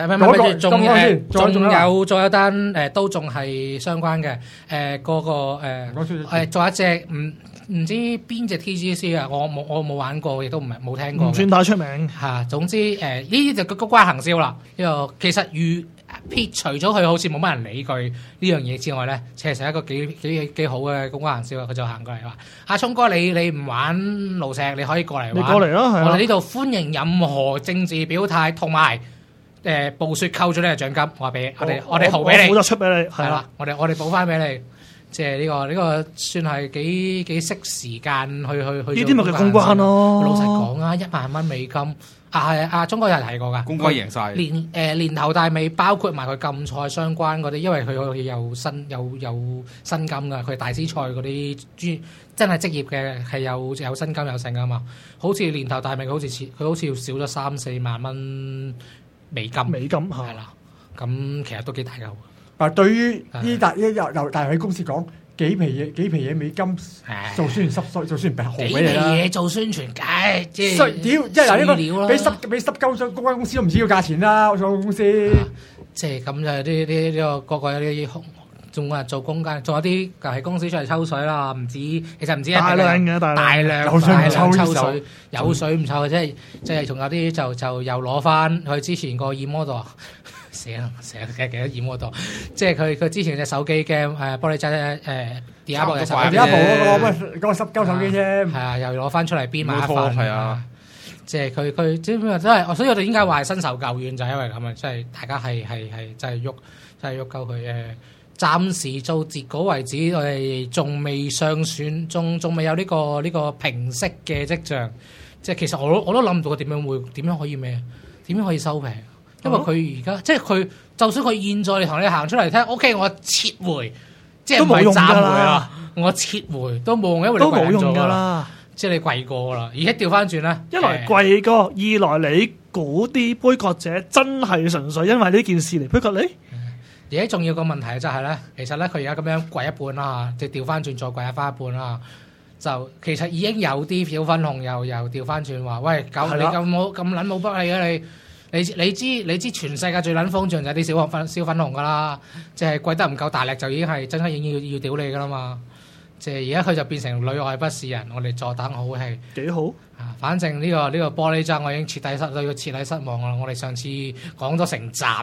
仲有單都仲係相關嘅嗰個仲有一隻唔知邊隻 TGC 啊？我冇玩過，亦都冇聽過。 唔算太出名嚇。總之呢啲就個關行銷啦。呢個其實撇除咗佢好似冇乜人理佢呢樣嘢之外咧，其實係一個幾好嘅公關行銷啊！佢就行過嚟話：阿聰哥，你唔玩爐石，你可以過嚟玩。 你過嚟咯，係我哋呢度歡迎任何政治表態，同埋暴雪扣咗呢個獎金，我哋豪俾你， 我出俾你， 係啦，我哋補翻俾你。即係呢個算係幾識時間去。呢啲咪叫公關咯。 老實講啊，$10,000中國有人提過㗎， 公關贏晒。 年頭大尾包括埋佢禁賽相關嗰啲，因為佢有薪金㗎，佢係大師賽嗰啲真係職業嘅係有薪金有剩㗎嘛。好似年頭大尾，佢好似要少咗3-4萬蚊美金係啦。咁其實都幾大嚿。 對於呢大體公司講幾皮嘢美金做宣傳濕做宣傳豪俾你啦， 幾皮嘢做宣傳，梗即係屌，即係嗱呢個俾濕鳩公關公司都唔知要價錢啦，我做公司即係咁就呢個個有啲仲話做公關，仲有啲係公司出嚟抽水啦，唔止其實唔止大量抽水，有水唔抽嘅，即係仲有啲就又攞翻佢之前個 E-Model。成日記得E-Model，即係佢之前隻手機嘅玻璃渣第一部嘅手機， 第一部嗰個濕鳩手機啫， 係啊，又攞翻出嚟編埋一份， 係啊， 即係佢即係真係，所以我哋點解話係新仇舊怨就係因為咁啊，即係大家係真係喐鳩佢暫時做截稿為止，我哋仲未上選，仲未有呢個平息嘅跡象，即係其實我都諗唔到佢點樣可以咩，點樣可以收平。因為佢而家即係佢，就算佢現在同你行出嚟聽 ，OK， 我撤回，即係唔係暫回啦，我撤回都冇用，因為都冇用㗎啦。 即係你貴過啦。而家調翻轉咧， 一來貴過，二來你估啲杯葛者真係純粹因為呢件事嚟杯葛你。 而家重要個問題就係咧，其實咧佢而家咁樣貴一半啦，即係調翻轉再貴翻一半啦。就其實已經有啲小粉紅又調翻轉話，喂，你咁撚冇不氣啊你！你知全世界最撚瘋傳就係啲小粉紅噶啦，即係貴得唔夠大力就已經係真係已經要屌你噶啦嘛！即係而家佢就變成裏外不是人，我哋坐等好戲幾好啊！反正呢個玻璃樽我已經徹底失望啦！我哋上次講咗成集，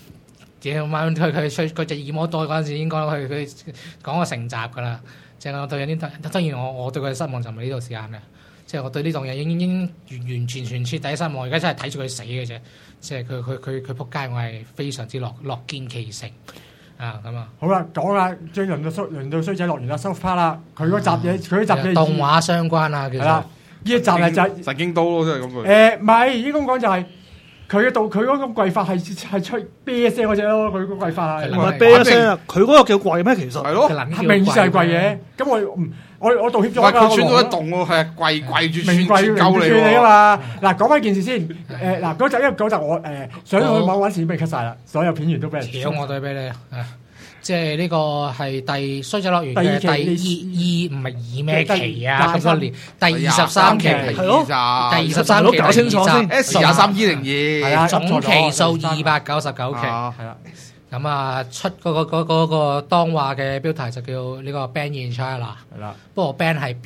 佢隻耳膜多嗰陣時已經講佢講咗成集噶啦。即係我對有啲當然我對佢失望就唔係呢度時間嘅，即係我對呢檔嘢已經完全徹底失望。而家真係睇住佢死嘅啫。即係佢仆街，我係非常之樂見其成啊咁啊！ 好啦，講啦，將輪到衰仔樂園啦，收 part 啦。佢嗰集嘢， 動畫相關啊，其實呢一集係就係神經刀咯，真係咁句。 唔係，應該咁講就係佢嗰個貴法係出啤聲嗰隻咯，佢個貴法係唔係啤聲啊？佢嗰個叫貴咩？其實係咯， 名義上係貴嘢。咁我道歉咗。 佢穿咗一棟喎，係貴住穿夠你喎。嘛嗱，講翻件事先。嗱嗰集因為嗰集我想去網揾錢俾你 cut 晒啦，所有片源都俾人屌我對俾你啊！即係呢個係第衰仔樂園嘅第二唔係二咩期啊？咁多年第23期係咯， 第23期搞清楚先。 S23-202 係啊， 總期數299期係啦。 咁啊，出嗰個當話嘅標題就叫呢個 Band in China 係啦。 不過 Band 係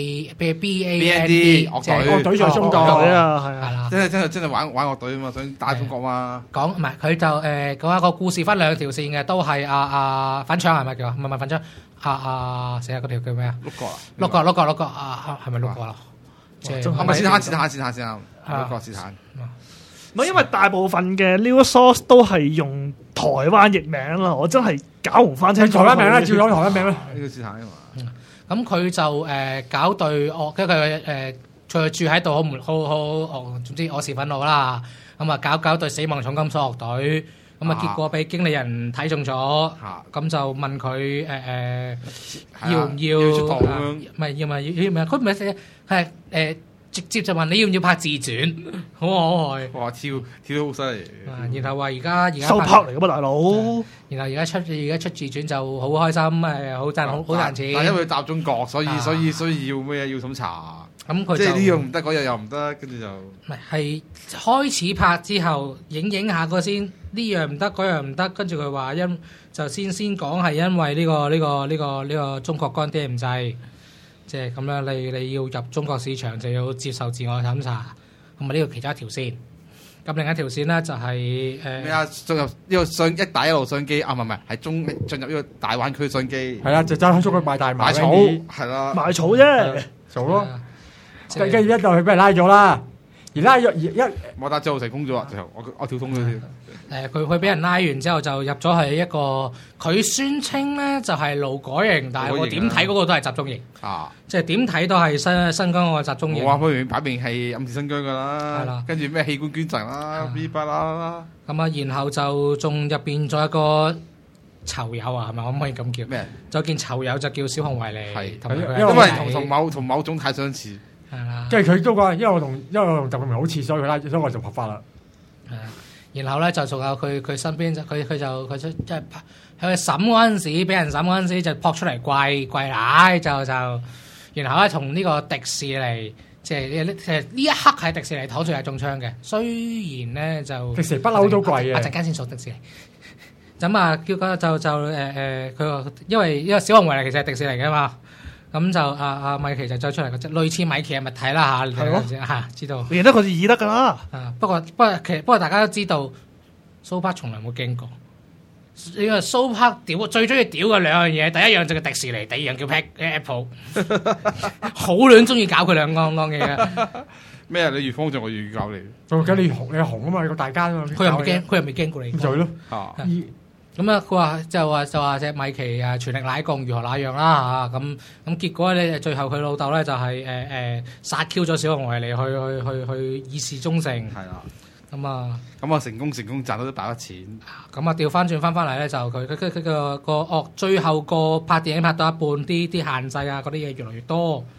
BAND 樂隊在中國啊，係啦。 真係玩樂隊啊嘛，想打中國嘛。 講唔係佢就講一個故事分兩條線嘅，都係粉腸係咪叫？唔係粉腸死啊！嗰條叫咩啊？六角係咪六角啊？即係係咪斯坦先啊？六角斯坦。 唔係因為大部分嘅 news source 都係用台灣譯名啦，我真係搞唔翻清楚。 台灣名啦，照講台灣名啦。 呢個斯坦啊嘛。 咁佢就搞隊樂，跟住佢住喺度好，總之我是憤怒啦。咁啊搞隊死亡重金屬樂隊，咁啊結果俾經理人睇中咗，咁就問佢要唔要出道？唔係要佢唔係係直接就問你要唔要拍自傳，好可愛。 哇！跳得好犀利。 然後話而家收拍嚟噶嘛，大佬。 然後而家出自傳就好開心，好賺錢。 但因為佢集中國，所以要咩？要審查。 咁佢即係呢樣唔得，嗰樣又唔得，跟住就唔係開始拍之後影下個先，呢樣唔得，嗰樣唔得，跟住佢話就先講係因為呢個中國乾爹唔制。即係咁樣，你要入中國市場就要接受自我審查，咁啊呢個其中一條線。咁另一條線咧就係咩啊？進入呢個一帶一路商機啊，唔係進入呢個大灣區商機。 係啦，就走喺中國賣大賣草，係啦， 賣草啫， 做咯。跟住一度佢俾人拉咗啦，而拉咗摩打之後成功咗，最後我跳通咗先。 佢俾人拉完之後就入咗去一個，佢宣稱咧就係勞改營，但係我點睇嗰個都係集中營啊！即係點睇都係新疆嗰個集中營。 我話擺明係暗示新疆噶啦， 係啦， 跟住咩器官捐贈啦，B 巴啦。 咁啊，然後就仲入邊咗一個囚友啊，係咪？可唔可以咁叫？ 咩？ 就件囚友就叫小熊維尼， 係因為同某種太相似。 係啦， 即係佢都話，因為我同習近平好似，所以佢拉，所以我就拍法啦。 然後咧就仲有佢身邊佢即係喺審嗰陣時，俾人審嗰陣時就撲出嚟跪奶就，然後咧同呢個迪士尼即係呢一刻係迪士尼躺住係中槍嘅，雖然咧就迪士尼不嬲都貴嘅， 陣間先數迪士尼。咁啊，叫佢就佢話因為小熊維尼其實係迪士尼嘅嘛。咁就米奇就走出嚟，類似米奇嘅物體啦嚇，知道認得佢就易得噶啦。 不過大家都知道，蘇柏從來冇驚過。呢個蘇柏最中意屌嘅兩樣嘢，第一樣就係迪士尼，第二樣叫 Apple， 好撚中意搞佢兩樣嘢嘅。 咩啊？你越方就我越搞你。 咁你紅啊嘛，你個大奸啊嘛。 佢又未驚過你。 就係咯。 咁啊，佢話隻米奇全力奶共如何那樣啦嚇，咁結果咧最後佢老豆咧就係殺 Q 咗小熊維尼去以示忠誠。係啦。咁啊成功賺到一大筆錢。咁啊調翻轉翻嚟咧就佢個最後個拍電影拍到一半啲限制啊嗰啲嘢越來越多。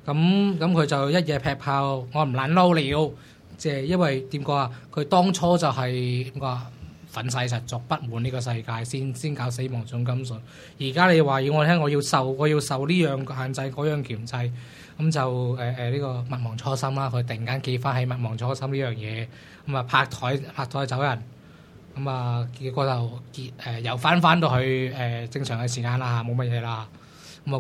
咁佢就一夜劈炮，我唔撚撈了，即係因為點講啊？佢當初就係點講啊？憤世嫉俗，不滿呢個世界，先搞死亡重金屬。而家你話要我聽，我要受呢樣限制，嗰樣鉗制，咁就呢個勿忘初心啦。佢突然間記翻起勿忘初心呢樣嘢，咁啊拍台走人，咁啊結果就又翻到去正常嘅時間啦，冇乜嘢啦。咁啊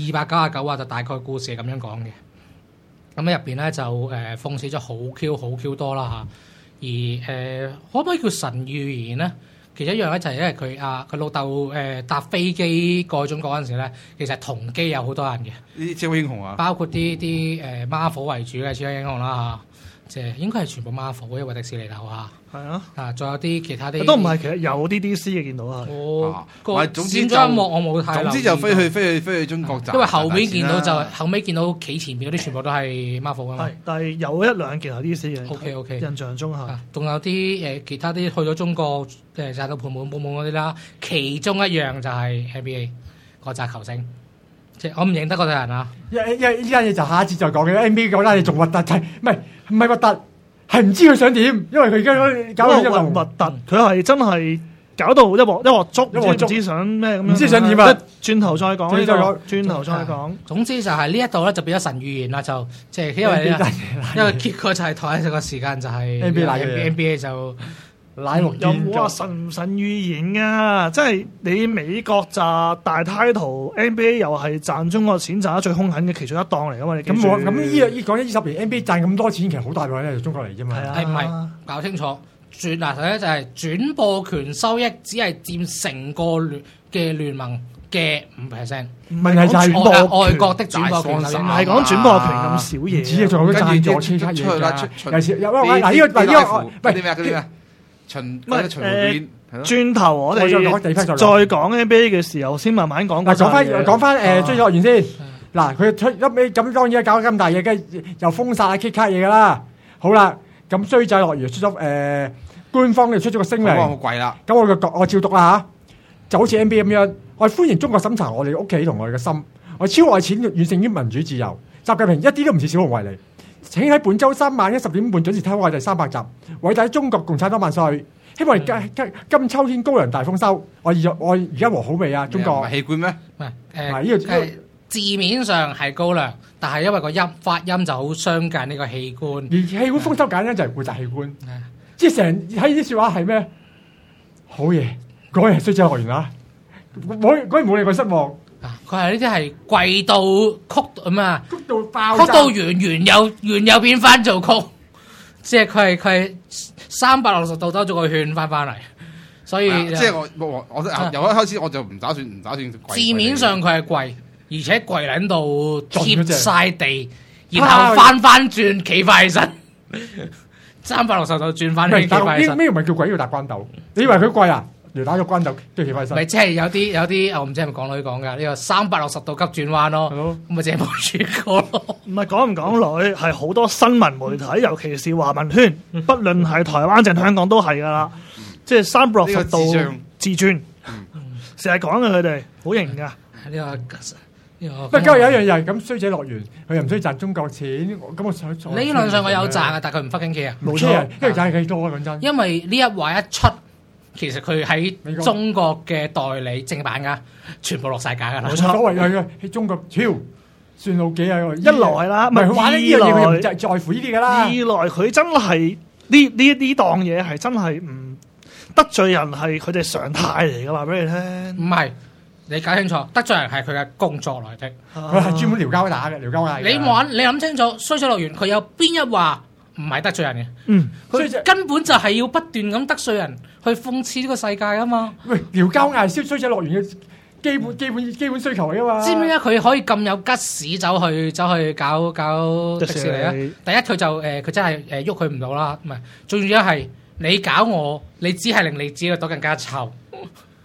299話就大概故事係咁樣講嘅。咁喺入邊咧就諷刺咗好 Q 多啦嚇。而可唔可以叫神預言咧？其實一樣咧就係因為佢老豆搭飛機過中國嗰陣時咧，其實同機有好多人嘅。 呢啲超英雄啊， 包括啲Marvel 為主嘅超級英雄啦嚇，即係應該係全部 Marvel，因為迪士尼樓下。 係啊， 仲有啲其他啲都唔係，其實有啲 DC 嘅見到啊。 總之就一幕我冇睇。 總之就飛去中國站。 因為後尾見到企前面嗰啲全部都係 Marvel 啊嘛。 係，但係有一兩件係 DC 嘅。 OK， 印象中係。 仲有啲其他啲去咗中國賺到盆滿缽滿嗰啲啦，其中一樣就係 NBA 嗰紮球星。即係我唔認得嗰啲人啊！ 依家嘢就下一節再講嘅 NBA 嗰單嘢仲核突，唔係核突。係唔知佢想點，因為佢而家搞到一鑊核突，佢係真係搞到一鑊粥，唔知想咩咁樣， 唔知想點啊！ 轉頭再講，轉頭再講。 總之就係呢一度咧，就變咗神預言啦，就即係因為結果就係同一個時間就係 NBA 就乃木又冇話神唔神預言啊！即係你美國就大 title NBA 又係賺中國錢賺得最兇狠嘅其中一檔嚟噶嘛？你咁我咁呢講咗20年 NBA 賺咁多錢，其實好大部分咧係中國嚟啫嘛。 係唔係搞清楚？首先就係轉播權收益只係佔成個聯盟嘅5%。 問題就係轉播外國的轉播權收益， 唔係講轉播權咁少嘢。 只係仲有啲贊助車卡嘢㗎。嗱呢個啲咩循環轉頭我哋再講 NBA 嘅時候，先慢慢講。 嗱，講翻追樂園先。嗱，佢出一尾咁當然搞咁大嘢，梗又封殺啊 K 卡嘢噶啦。好啦，咁衰仔樂園出咗官方嘅出咗個聲明， 好貴啦。 咁我照讀啦嚇，就好似 NBA 咁樣，我歡迎中國審查我哋屋企同我哋嘅心，我超愛錢遠勝於民主自由。習近平一啲都唔似小熊維尼。請喺本週3晚10點半準時睇我哋第300集，偉大中國共產黨萬歲！希望今秋天高粱大豐收。我而家和好未啊？中國氣罐咩？ 唔係呢個字面上係高粱，但係因為個發音就好相近呢個氣罐。 而氣罐豐收簡單就係負責氣罐，即係成喺啲説話係咩？好嘢，嗰日衰仔樂園啊！嗰日冇令我失望。 佢係呢啲係貴到曲咁啊， 曲到爆， 曲到圓又變翻做曲，即係佢係360度兜咗個圈翻嚟，所以即係我由一開始我就唔打算貴。 字面上佢係貴，而且貴撚到貼晒地，然後翻轉企翻起身，360度轉翻企翻起身。 咩唔係叫鬼要打關鬥？你以為佢貴啊？要打咗關鬥都企翻身。 咪即係有啲我唔知係咪港女講㗎呢個360度急轉彎咯，咁咪即係冇轉過咯。 唔係講唔講女，係好多新聞媒體，尤其是華文圈，不論係台灣定香港都係㗎啦。即係360度自轉，成日講嘅佢哋好型㗎。 不過今日有一樣嘢咁衰仔樂園，佢又唔需要賺中國錢，咁我想理論上我有賺啊，但係佢唔 fucking care 啊。 冇錯，跟住賺幾多啊？講真， 因為呢一話一出。其實佢喺中國嘅代理正版㗎，全部落晒架㗎啦。 冇錯，所謂係喺中國超算老幾啊？ 一來係啦，唔係玩呢樣嘢，佢唔在乎呢啲㗎啦。 二來佢真係呢檔嘢係真係唔得罪人，係佢哋常態嚟㗎，話俾你聽。 唔係，你搞清楚，得罪人係佢嘅工作來的。 佢係專門撩交打嘅，撩交嗌。 你諗清楚，衰仔樂園佢有邊一話唔係得罪人嘅？佢根本就係要不斷咁得罪人。去諷刺呢個世界啊嘛！ 喂，撩交嗌燒衰仔樂園嘅基本需求嚟啊嘛！ 知唔知啊？佢可以咁有吉屎走去搞迪士尼啊！第一佢就佢真係喐佢唔到啦，唔係，仲要係你搞我，你只係令你自己個朵更加臭。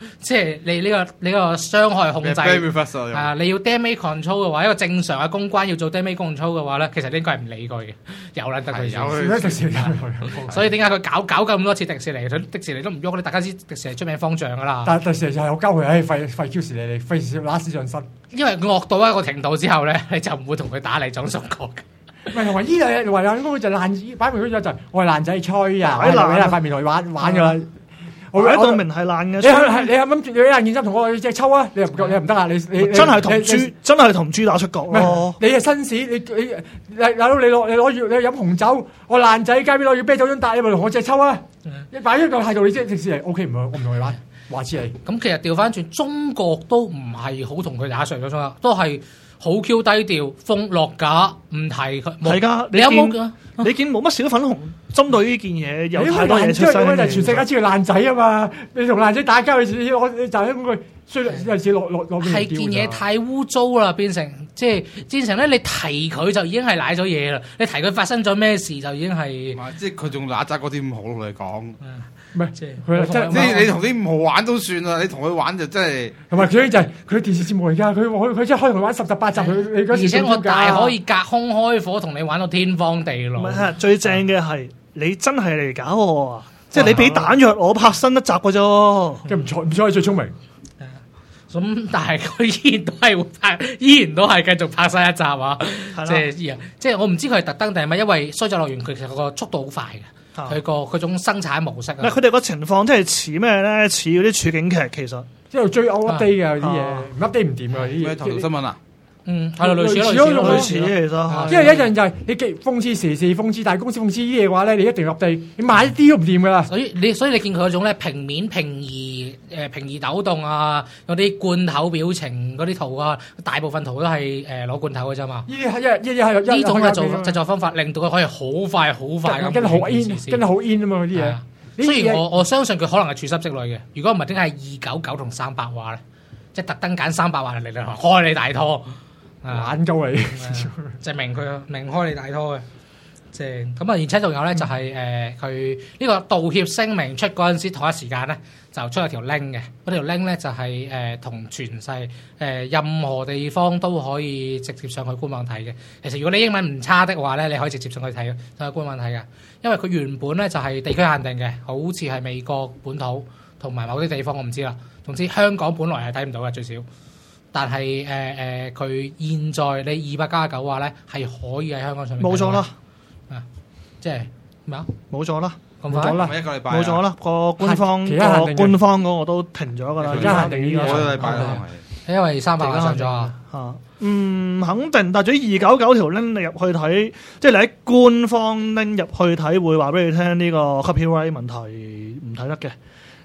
即係你呢個傷害控制 Very fast 啊你要 damage control 嘅話，一個正常嘅公關要做 damage control 嘅話咧，其實應該係唔理佢嘅，有撚得佢先。 有迪士尼有所以點解佢搞咁多次迪士尼，迪士尼都唔喐咧？大家知迪士尼出名方丈噶啦。 但係迪士尼就係有交佢，廢 Q 士你費事拉屎上身。 因為惡到一個程度之後咧，你就唔會同佢打嚟總數角嘅。 唔係同埋依樣話有嗰個就爛擺明嗰就我係爛仔吹啊！我擺爛喺塊面嚟玩㗎啦。我擺到明係爛嘅。 你係諗住你爛件衫同我隻抽啊？你又唔得啊！你真係同豬打出角咯。 你係紳士，你攞住你飲紅酒，我爛仔街邊攞住啤酒樽帶，你咪同我隻抽啊！你擺呢個態度，你即係迪士尼 OK 唔好，我唔同你玩，話知你。 咁其實調翻轉，中國都唔係好同佢打上咗衝，都係好 Q 低調，封落架唔提佢。 係㗎， 你有冇？ 你見冇乜小粉紅針對呢件嘢，有太多嘢出聲。 聲。 全世界知佢爛仔啊嘛！你同爛仔打交，你就係嗰句衰有時落係件嘢太污糟啦，變成咧，你提佢就已經係賴咗嘢啦。你提佢發生咗咩事就已經係， 即係佢仲揦扎嗰啲咁好同你講。 唔係，即係你同啲唔好玩都算啦，你同佢玩就真係。同埋佢就係佢電視節目嚟㗎，佢真係可以同佢玩10集8集。你嗰時而且我大可以隔空開火同你玩到天荒地老。 唔係，最正嘅係你真係嚟搞我啊！即係你俾彈藥我拍新一集嘅啫， 即係唔錯最聰明。 咁但係佢依然都係會拍，依然都係繼續拍新一集啊！即係我唔知佢係特登定係咪，因為《衰仔樂園》佢其實個速度好快嘅。佢嗰種生產模式啊！ 佢哋個情況真係似咩咧？似嗰啲處境劇，其實即係追 update 嘅啲嘢，唔 update 唔掂嘅啲嘢。 頭條新聞啊！ 係類似其實， 因為一樣就係你諷刺時事、諷刺大公司、諷刺啲嘢嘅話咧，你一定要 update，你買啲都唔掂噶啦。 所以你見佢嗰種咧平面平移抖動啊，嗰啲罐頭表情嗰啲圖啊，大部分圖都係攞罐頭嘅啫嘛。 呢種嘅製作方法，令到佢可以好快咁跟得好 in，跟得好 in 啊嘛嗰啲嘢。 雖然我相信佢可能係處濕積累嘅，如果唔係點解係299同300話咧？即係特登揀300話嚟開你大拖。 玩鳩你， 證明佢明開你大拖嘅，即係咁啊！而且仲有咧，就係佢呢個道歉聲明出嗰陣時，同一時間咧就出咗條 link 嘅，嗰條 link 咧就係同全世任何地方都可以直接上去官網睇嘅。其實如果你英文唔差的話咧，你可以直接上去睇，上去官網睇嘅，因為佢原本咧就係地區限定嘅，好似係美國本土同埋某啲地方我唔知啦。總之香港本來係睇唔到嘅最少。但係佢現在你299話咧係可以喺香港上面冇咗啦， 即係咩啊？ 冇咗啦， 咁快啦， 一個禮拜冇咗啦，個官方嗰個都停咗㗎啦， 而家限定呢個一個禮拜啦， 因為300話上咗啊。 唔肯定，但係總之299條 link 你入去睇，即係你喺官方拎入去睇，會話俾你聽呢個 copyright 問題唔睇得嘅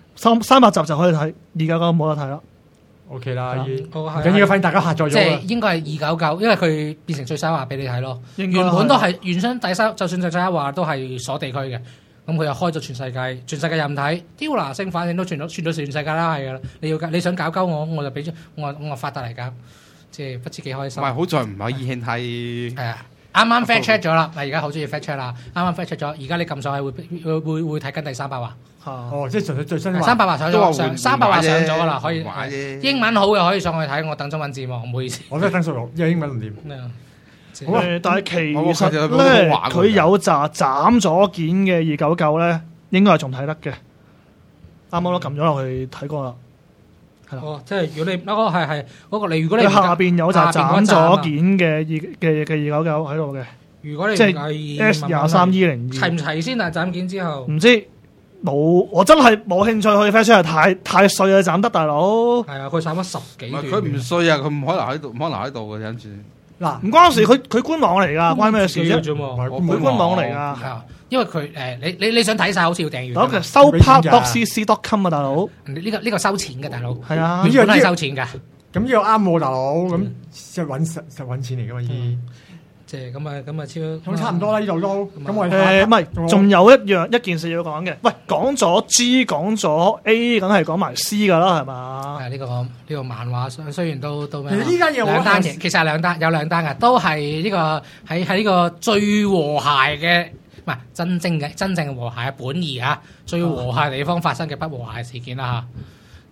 ，300集就可以睇，299冇得睇啦。 OK 啦，緊要反正大家下載咗。 即係應該係299，因為佢變成最新話俾你睇咯。原本都係原箱第三，就算最新話都係鎖地區嘅。咁佢又開咗全世界，全世界任睇。刁拿星反正都傳到全世界啦，係噶啦。你想搞鳩我就俾咗我發達嚟搞，即係不知幾開心。 唔係好在唔係意興係係啊，啱啱 fact check 咗啦，而家好中意 fact check 啦，啱啱 fact check 咗，而家你撳上去會睇緊第300話。 哦，即係純粹最新話。 300話上咗，300話上咗噶啦，可以。英文好嘅可以上去睇，我等中文字幕，唔好意思。 我都係等數學，因為英文唔掂。 但係其實咧，佢有斬咗件嘅299咧，應該係仲睇得嘅。啱啱都撳咗落去睇過啦。係啦。 哦，即係如果你係嗰個你，如果你下邊有斬咗件嘅299喺度嘅。 如果你即係 S23E02 齊唔齊先啊？斬件之後唔知。冇，我真係冇興趣去 fashion， 太碎啦，斬得大佬。 係啊，佢斬咗10幾段。 佢唔碎啊，佢唔可能喺度，唔可能喺度嘅，忍住。 嗱，唔關事，佢官網嚟㗎，關咩事啫？佢官網嚟㗎。 係啊，因為佢你想睇晒，好似要訂閱。 嗱，收 part.cc.com 啊，大佬。 呢個收錢嘅，大佬。 係啊， 呢個係收錢㗎。 咁呢個啱喎，大佬。咁即係揾錢嚟㗎嘛？呢啲。 即係咁啊咁差唔多啦，呢度都咁我唔係，仲有一件事要講嘅。喂，講咗 G， 講咗 A， 梗係講埋 C 㗎啦，係嘛？ 係呢個漫畫，雖然都咩？ 呢單嘢兩單嘢，其實係有兩單㗎，都係呢個喺呢個最和諧嘅，唔係真正嘅和諧嘅本意嚇，最和諧地方發生嘅不和諧事件啦嚇。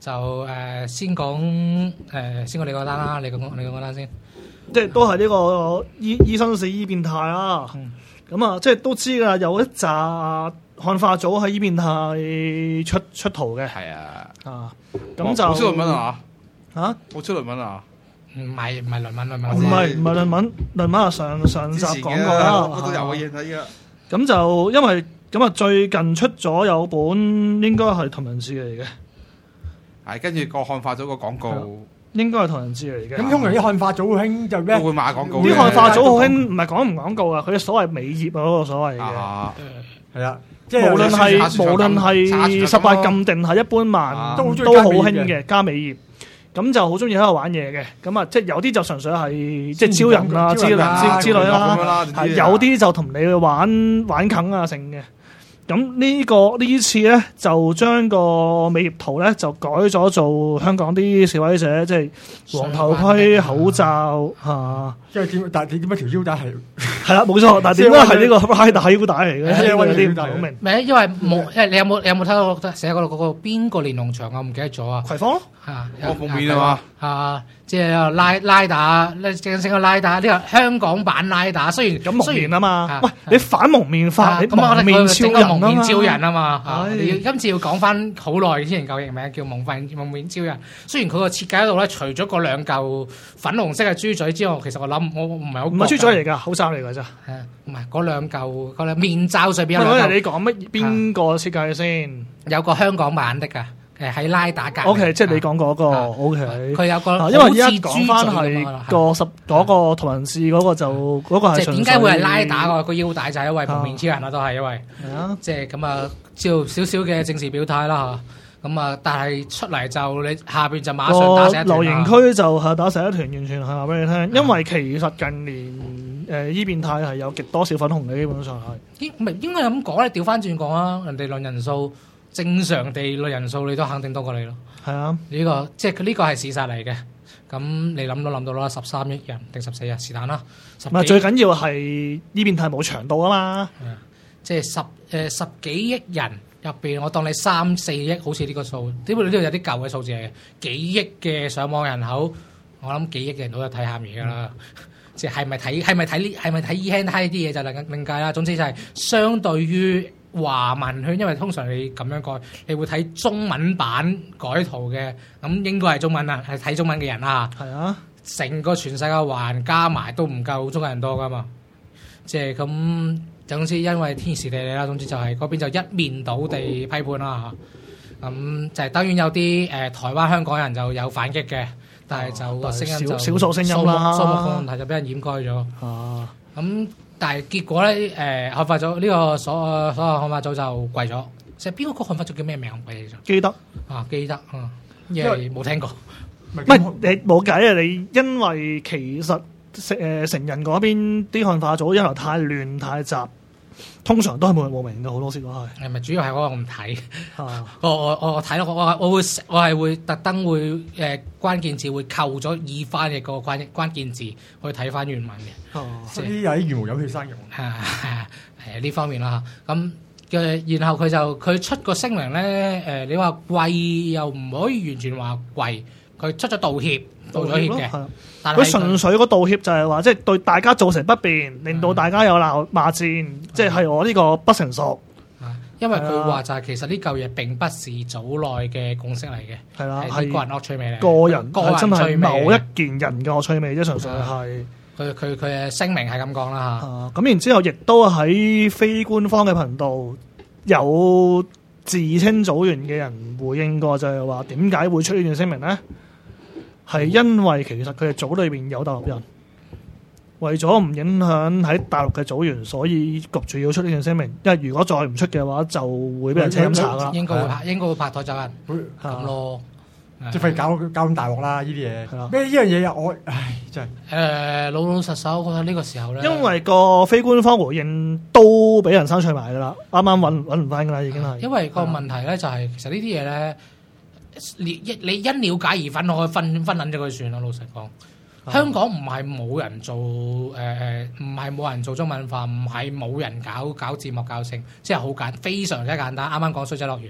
就先講你嗰單啦，你講嗰單先。 即係都係呢個醫生死醫變態啦。咁啊，即係都知㗎，有一紮漢化組喺醫變態出圖嘅。 係啊， 咁就冇出論文啊？ 嚇？ 冇出論文啊？ 唔係論文， 唔係論文係上集講過啦。 我都有嘅嘢睇㗎。 咁就因為咁啊，最近出咗有本應該係同人誌嚟嘅。 係跟住個漢化組個廣告。 應該係同人誌嚟嘅。 咁通常啲漢化組好興就咩？ 都會賣廣告嘅。 啲漢化組好興，唔係講唔廣告啊，佢所謂美業啊嗰個所謂嘅。 係啊，即係無論係18禁定係一般漫，都好興嘅加美業。咁就好中意喺度玩嘢嘅。咁啊，即係有啲就純粹係即係招人啊之類啦。係有啲就同你玩啃啊成嘅。咁呢次咧就將個美業圖咧就改咗做香港啲示威者，即係黃頭盔、口罩嚇。 即係點？但係點解條腰帶係啦？冇錯，但係點解係呢個拉帶腰帶嚟嘅？ 因為啲唔好明。 唔係因為冇，因為你有冇睇到寫嗰度嗰個邊個連儂牆啊？我唔記得咗啊。 葵芳咯， 有封面啊嘛。即係拉打，正式個拉打，呢個香港版拉打。雖然咁蒙面啊嘛，喂，你反蒙面法，你蒙面超人蒙面超人啊嘛。今次要講翻好耐之前舊譯名叫蒙面超人。雖然佢個設計嗰度咧，除咗嗰兩嚿粉紅色嘅豬嘴之外，其實我諗我唔係好。 唔係豬嘴嚟㗎，口罩嚟㗎咋。 唔係嗰兩嚿嗰兩面罩上邊有兩嚿。 嗰日你講乜邊個設計先？ 有個香港版的㗎。喺拉打隔。 O.K. 即係你講嗰個 O.K. 佢有個， 因為而家講翻係嗰個同人誌嗰個就嗰個係即係點解會係拉打個腰帶就係因為蒙面超人啦，都係因為即係咁啊，照少少嘅政治表態啦嚇。咁啊，但係出嚟就你下邊就馬上打成一團。 留言區就係打成一團，完全係話俾你聽。因為其實近年醫變態係有極多小粉紅嘅，基本上係。 唔係應該咁講咧，調翻轉講啊，人哋論人數。正常地類人數，你都肯定多過你咯。係啊，呢個即係呢個係事實嚟嘅。咁你諗都諗到啦，13億人定14日是但啦。 唔係最緊要係呢邊係冇長度啊嘛。 即係十幾億人入邊，我當你3、4億，好似呢個數。呢度有啲舊嘅數字嚟嘅，幾億嘅上網人口，我諗幾億嘅人都有睇鹹嘢㗎啦。即係咪睇E-Hand 啲嘢就另計啦。總之就係相對於華文圈，因為通常你咁樣改，你會睇中文版改圖嘅，咁應該係中文啊，係睇中文嘅人啦。係啊，成個全世界華人加埋都唔夠中國人多噶嘛。即係咁，總之因為天時地利啦，總之就係嗰邊就一面倒地批判啦。咁就係當然有啲台灣香港人就有反擊嘅，但係就個聲音就少數聲音啦， 數目問題就俾人掩蓋咗。咁。但係結果咧，漢化組呢個所有漢化組就貴咗。即係邊個漢化組叫咩名？唔記得咗。基德啊，基德因為冇聽過。 唔係你冇計啊！你因為其實成人嗰邊啲漢化組因為太亂太雜，通常都係冇人冇名嘅，好多時都係。係咪主要係我唔睇？我睇咯，我係會特登會關鍵字會扣咗意翻嘅個關鍵字去睇翻原文嘅。 即係有啲羽毛有血生嘅。 係呢方面啦嚇。咁然後佢出個聲明咧，你話貴又唔可以完全話貴，佢出咗道歉嘅。但係佢純粹個道歉就係話，即係對大家造成不便，令到大家有罵戰，即係我呢個不成熟。 因為佢話就係其實呢嚿嘢並不是組內嘅共識嚟嘅，係啦，係個人惡趣味嚟， 個人真係某一件人嘅惡趣味啫，純粹係。 佢嘅聲明係咁講啦嚇。 咁然之後，亦都喺非官方嘅頻道有自稱組員嘅人回應過，就係話點解會出呢段聲明咧？係因為其實佢哋組裏邊有大陸人，為咗唔影響喺大陸嘅組員，所以焗住要出呢段聲明。因為如果再唔出嘅話，就會俾人清查啦。 應該會拍台走人咁咯。 即係搞咁大鑊啦！呢啲嘢咩？呢樣嘢我真係老實實，我覺得呢個時候咧， 因為個非官方回應都俾人刪除埋噶啦，啱啱揾唔翻噶啦，已經係。 因為個問題咧就係，其實呢啲嘢咧，你因了解而分開分撚咗佢算啦。老實講，香港唔係冇人做唔係冇人做中文化，唔係冇人搞字幕教程，即係好非常之簡單。啱啱講衰仔樂園。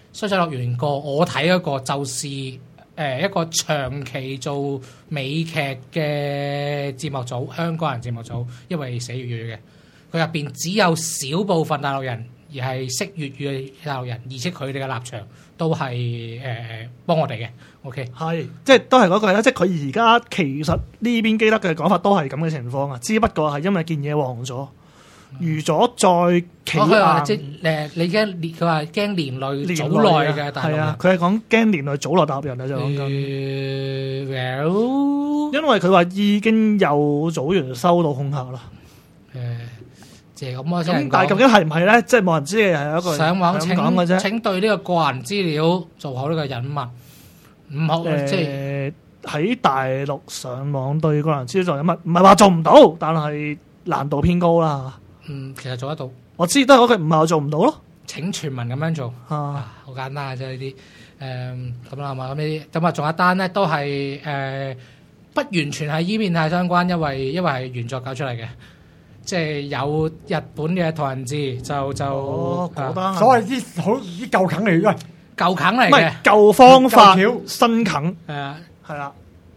衰仔樂園我睇嗰個就是一個長期做美劇嘅節目組，香港人節目組，因為寫粵語嘅，佢入邊只有少部分大陸人而係識粵語嘅大陸人，而且佢哋嘅立場都係幫我哋嘅。OK， 係即係都係嗰句啦，即係佢而家其實呢邊基德嘅講法都係咁嘅情況啊，只不過係因為件嘢黃咗，預咗再企硬。 即係你驚佢話驚連累組內嘅大陸人， 係啊，佢係講驚連累組內大陸人啊，就講緊。因為佢話已經有組員收到恐嚇啦。 即係咁啊！ 咁但係究竟係唔係咧？即係冇人知嘅，係一個上網咁講嘅啫。 請對呢個個人資料做好呢個隱密，唔好即係喺大陸上網對個人資料做隱密，唔係話做唔到，但係難度偏高啦。 其實做得到。 我知都係嗰句，唔係我做唔到咯。 請全民咁樣做好簡單嘅啫呢啲。咁啦嘛，咁呢啲咁啊，仲有一單咧都係不完全係醫變態相關，因為係原作搞出嚟嘅。即係有日本嘅同人誌就嗰單所謂啲好啲舊梗嚟，喂舊梗嚟唔係嘅舊方法舊橋新梗係啦， 係啦，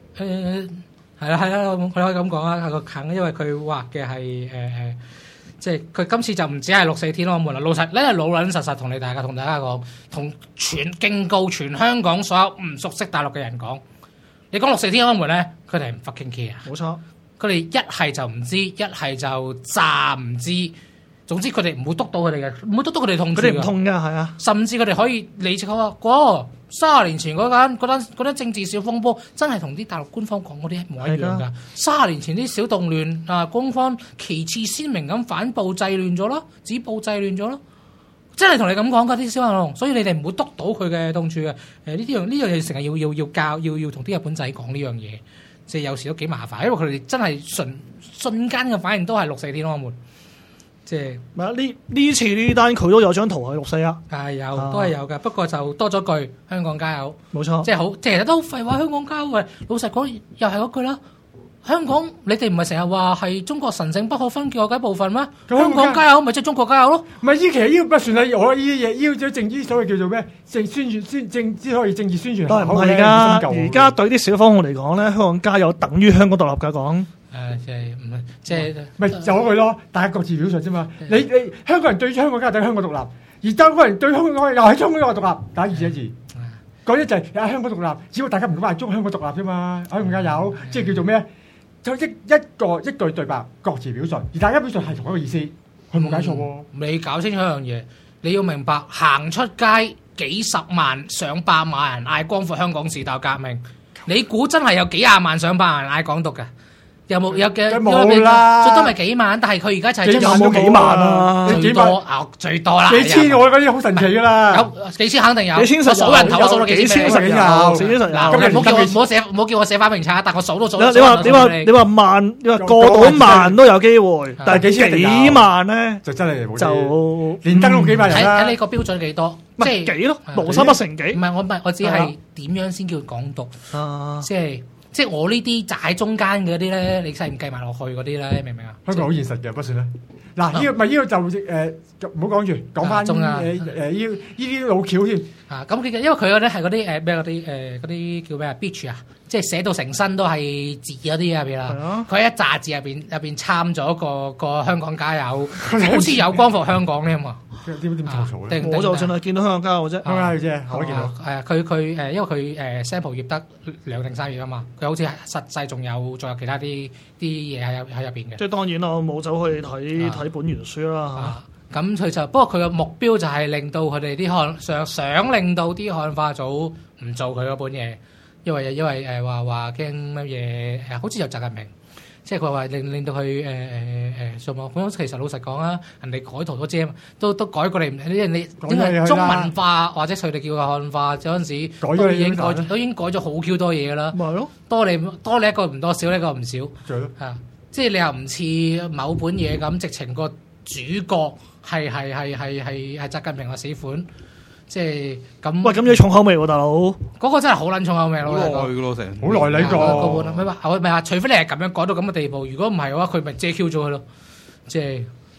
佢可以咁講啦，係個梗，因為佢畫嘅係即係佢今次就唔止係六四天安門啦，老撚實同大家講，同警告全香港所有唔熟悉大陸嘅人講，你講六四天安門咧，佢哋唔 fucking care， 冇錯。 佢哋一係就唔知，一係就詐唔知，總之佢哋唔會督到佢哋嘅，唔會督到佢哋痛處。 佢哋唔痛㗎，係啊。 甚至佢哋可以理直口話：嗰30年前嗰單政治小風波，真係同啲大陸官方講嗰啲一模一樣㗎。30年前啲小動亂啊，官方旗幟鮮明咁反暴制亂咗咯，止暴制亂咗咯，真係同你咁講㗎啲小朋友，所以你哋唔會督到佢嘅痛處嘅。呢樣嘢成日要教，要同啲日本仔講呢樣嘢。即係有時都幾麻煩，因為佢哋真係瞬間嘅反應都係六四天安門，即係呢次呢單佢都有張圖係六四啊， 係有都係有嘅，不過就多咗句香港加油， 冇錯， 即係好，其實都好廢話，香港加油喂，老實講又係嗰句啦。香港，你哋唔係成日話係中國神聖不可分割嘅一部分咩？香港加油，咪即係中國加油咯。 唔係其實呢個不算係我呢啲嘢，呢咗政治所謂叫做咩？政之可以政治宣傳。 都係唔係㗎？而家對啲小方號嚟講咧，香港加油等於香港獨立㗎講。 即係咪就嗰句咯，大家各自表述啫嘛。你香港人對香港加油等於香港獨立，而中國人對香港又係香港獨立，打二字。講一就係香港獨立，只不過大家唔講係中香港獨立啫嘛。香港加油，即係叫做咩？就一句對白，各自表述，而大家表述係同一個意思，佢冇解錯喎。 你搞清楚一樣嘢，你要明白，行出街幾十萬、上百萬人嗌光復香港時代革命，你估真係有幾廿萬、上百萬人嗌港獨㗎？有冇冇啦， 最多咪幾萬，但係佢而家就係有冇幾萬啊？ 最多啦， 幾千我嗰啲好神奇㗎啦， 有幾千肯定有， 幾千實數人頭，我數到幾千實有。 嗱，唔好叫我寫反名冊，但我數都數。 你話萬，你話過到萬都有機會，但係幾萬咧就真係冇就連登都幾萬人啦。 睇你個標準幾多？ 即係幾咯？無心不成幾。 唔係我只係點樣先叫港獨？即係我呢啲就喺中間嘅嗰啲咧，你使唔計埋落去嗰啲咧？明唔明啊？ 香港好現實嘅，不算啦。嗱，呢個就唔好講住，講翻呢啲老橋先。 咁因為佢嗰啲係嗰啲咩嗰啲叫咩啊 beach 啊，即係寫到成身都係字嗰啲入邊啦。佢喺一紮字入邊參咗個香港加油，好似有光復香港咧嘛。 點吐槽咧？ 我就淨係見到香港加油啫， 香港加油啫，我都見到。 係啊，佢因為佢sample 頁得2定3頁啊嘛，佢好似實際仲有其他啲嘢喺入邊嘅。 即係當然啦，我冇走去睇本原書啦。 咁佢就不過佢嘅目標就係令到佢哋啲想令到啲漢化組唔做佢嗰本嘢，因為話驚乜嘢好似有習近平。即係佢話令到佢數目，咁其實老實講啊，人哋改圖咗啫嘛，都改過嚟。你中文化或者佢哋叫佢漢化，嗰陣時都已經改咗好 Q 多嘢噶啦。 咪係咯， 多你一個唔多，少你一個唔少。係即係你又唔似某本嘢咁，直情個主角係習近平個死款。即係咁， 喂，咁要重口味喎，大佬。 嗰個真係好撚重口味咯， 好耐噶咯，成好耐呢個。 咪話除非你係咁樣改到咁嘅地步，如果唔係嘅話，佢咪遮 Q 咗佢咯。即係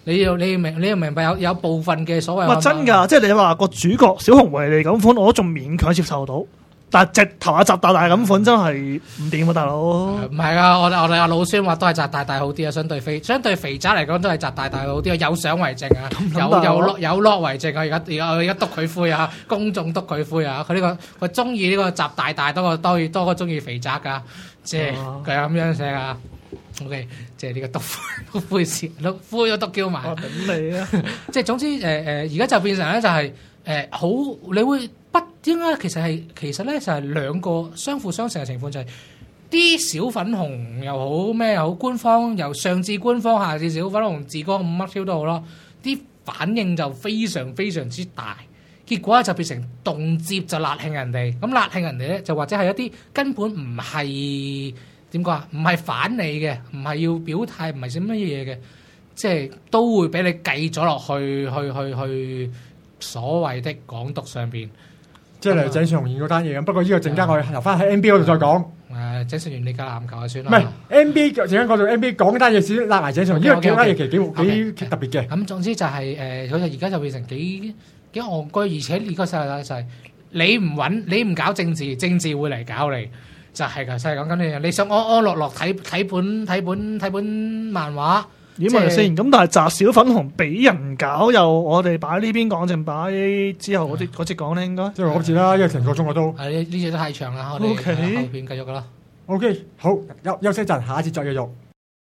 你要明白有部分嘅所謂唔係真㗎，即係你話個主角小熊維尼咁款，我都仲勉強接受到。但係直頭阿習大大咁款真係唔掂啊，大佬！ 唔係啊，我哋阿老孫話都係習大大好啲啊，相對肥宅嚟講都係習大大好啲啊，有相為證啊，有落為證啊！而家督佢灰啊，公眾督佢灰啊！佢中意呢個習大大多過中意肥宅噶，即係佢咁樣寫啊。OK， 即係呢個督灰事，灰都督叫埋。 我頂你啊！ 即係總之而家就變成咧就係好，你會。不應該其實咧就係兩個相輔相成嘅情況，就係啲小粉紅又好咩又好，官方由上至官方下至小粉紅自光五乜 Q 都好咯，啲反應就非常非常之大，結果就變成動輒就辣興人哋，咁辣興人哋咧就或者係一啲根本唔係點講啊，唔係反你嘅，唔係要表態，唔係寫乜嘢嘅，即係都會俾你計咗落去所謂的港獨上邊。 即係嚟井上雄彥嗰單嘢咁，不過呢個陣間我留翻喺 NBA 嗰度再講。 井上雄彥你教籃球就算啦。 唔係 NBA 陣間講到 NBA 講嗰單嘢先拉埋井上雄彥，呢個幾單嘢其實幾特別嘅。 咁總之就係佢而家就變成幾戇居，而且呢個世界就係你唔穩，你唔搞政治，政治會嚟搞你，就係㗎。就係講緊呢樣，你想安安樂樂睇本漫畫。 點咪先？咁但係擲小粉紅俾人搞，又我哋擺呢邊講定擺之後嗰節講咧？應該即係嗰節啦，因為成個鐘我都。 呢節都太長啦，我哋後邊繼續㗎啦。 OK，好，休息一陣，下一節再繼續。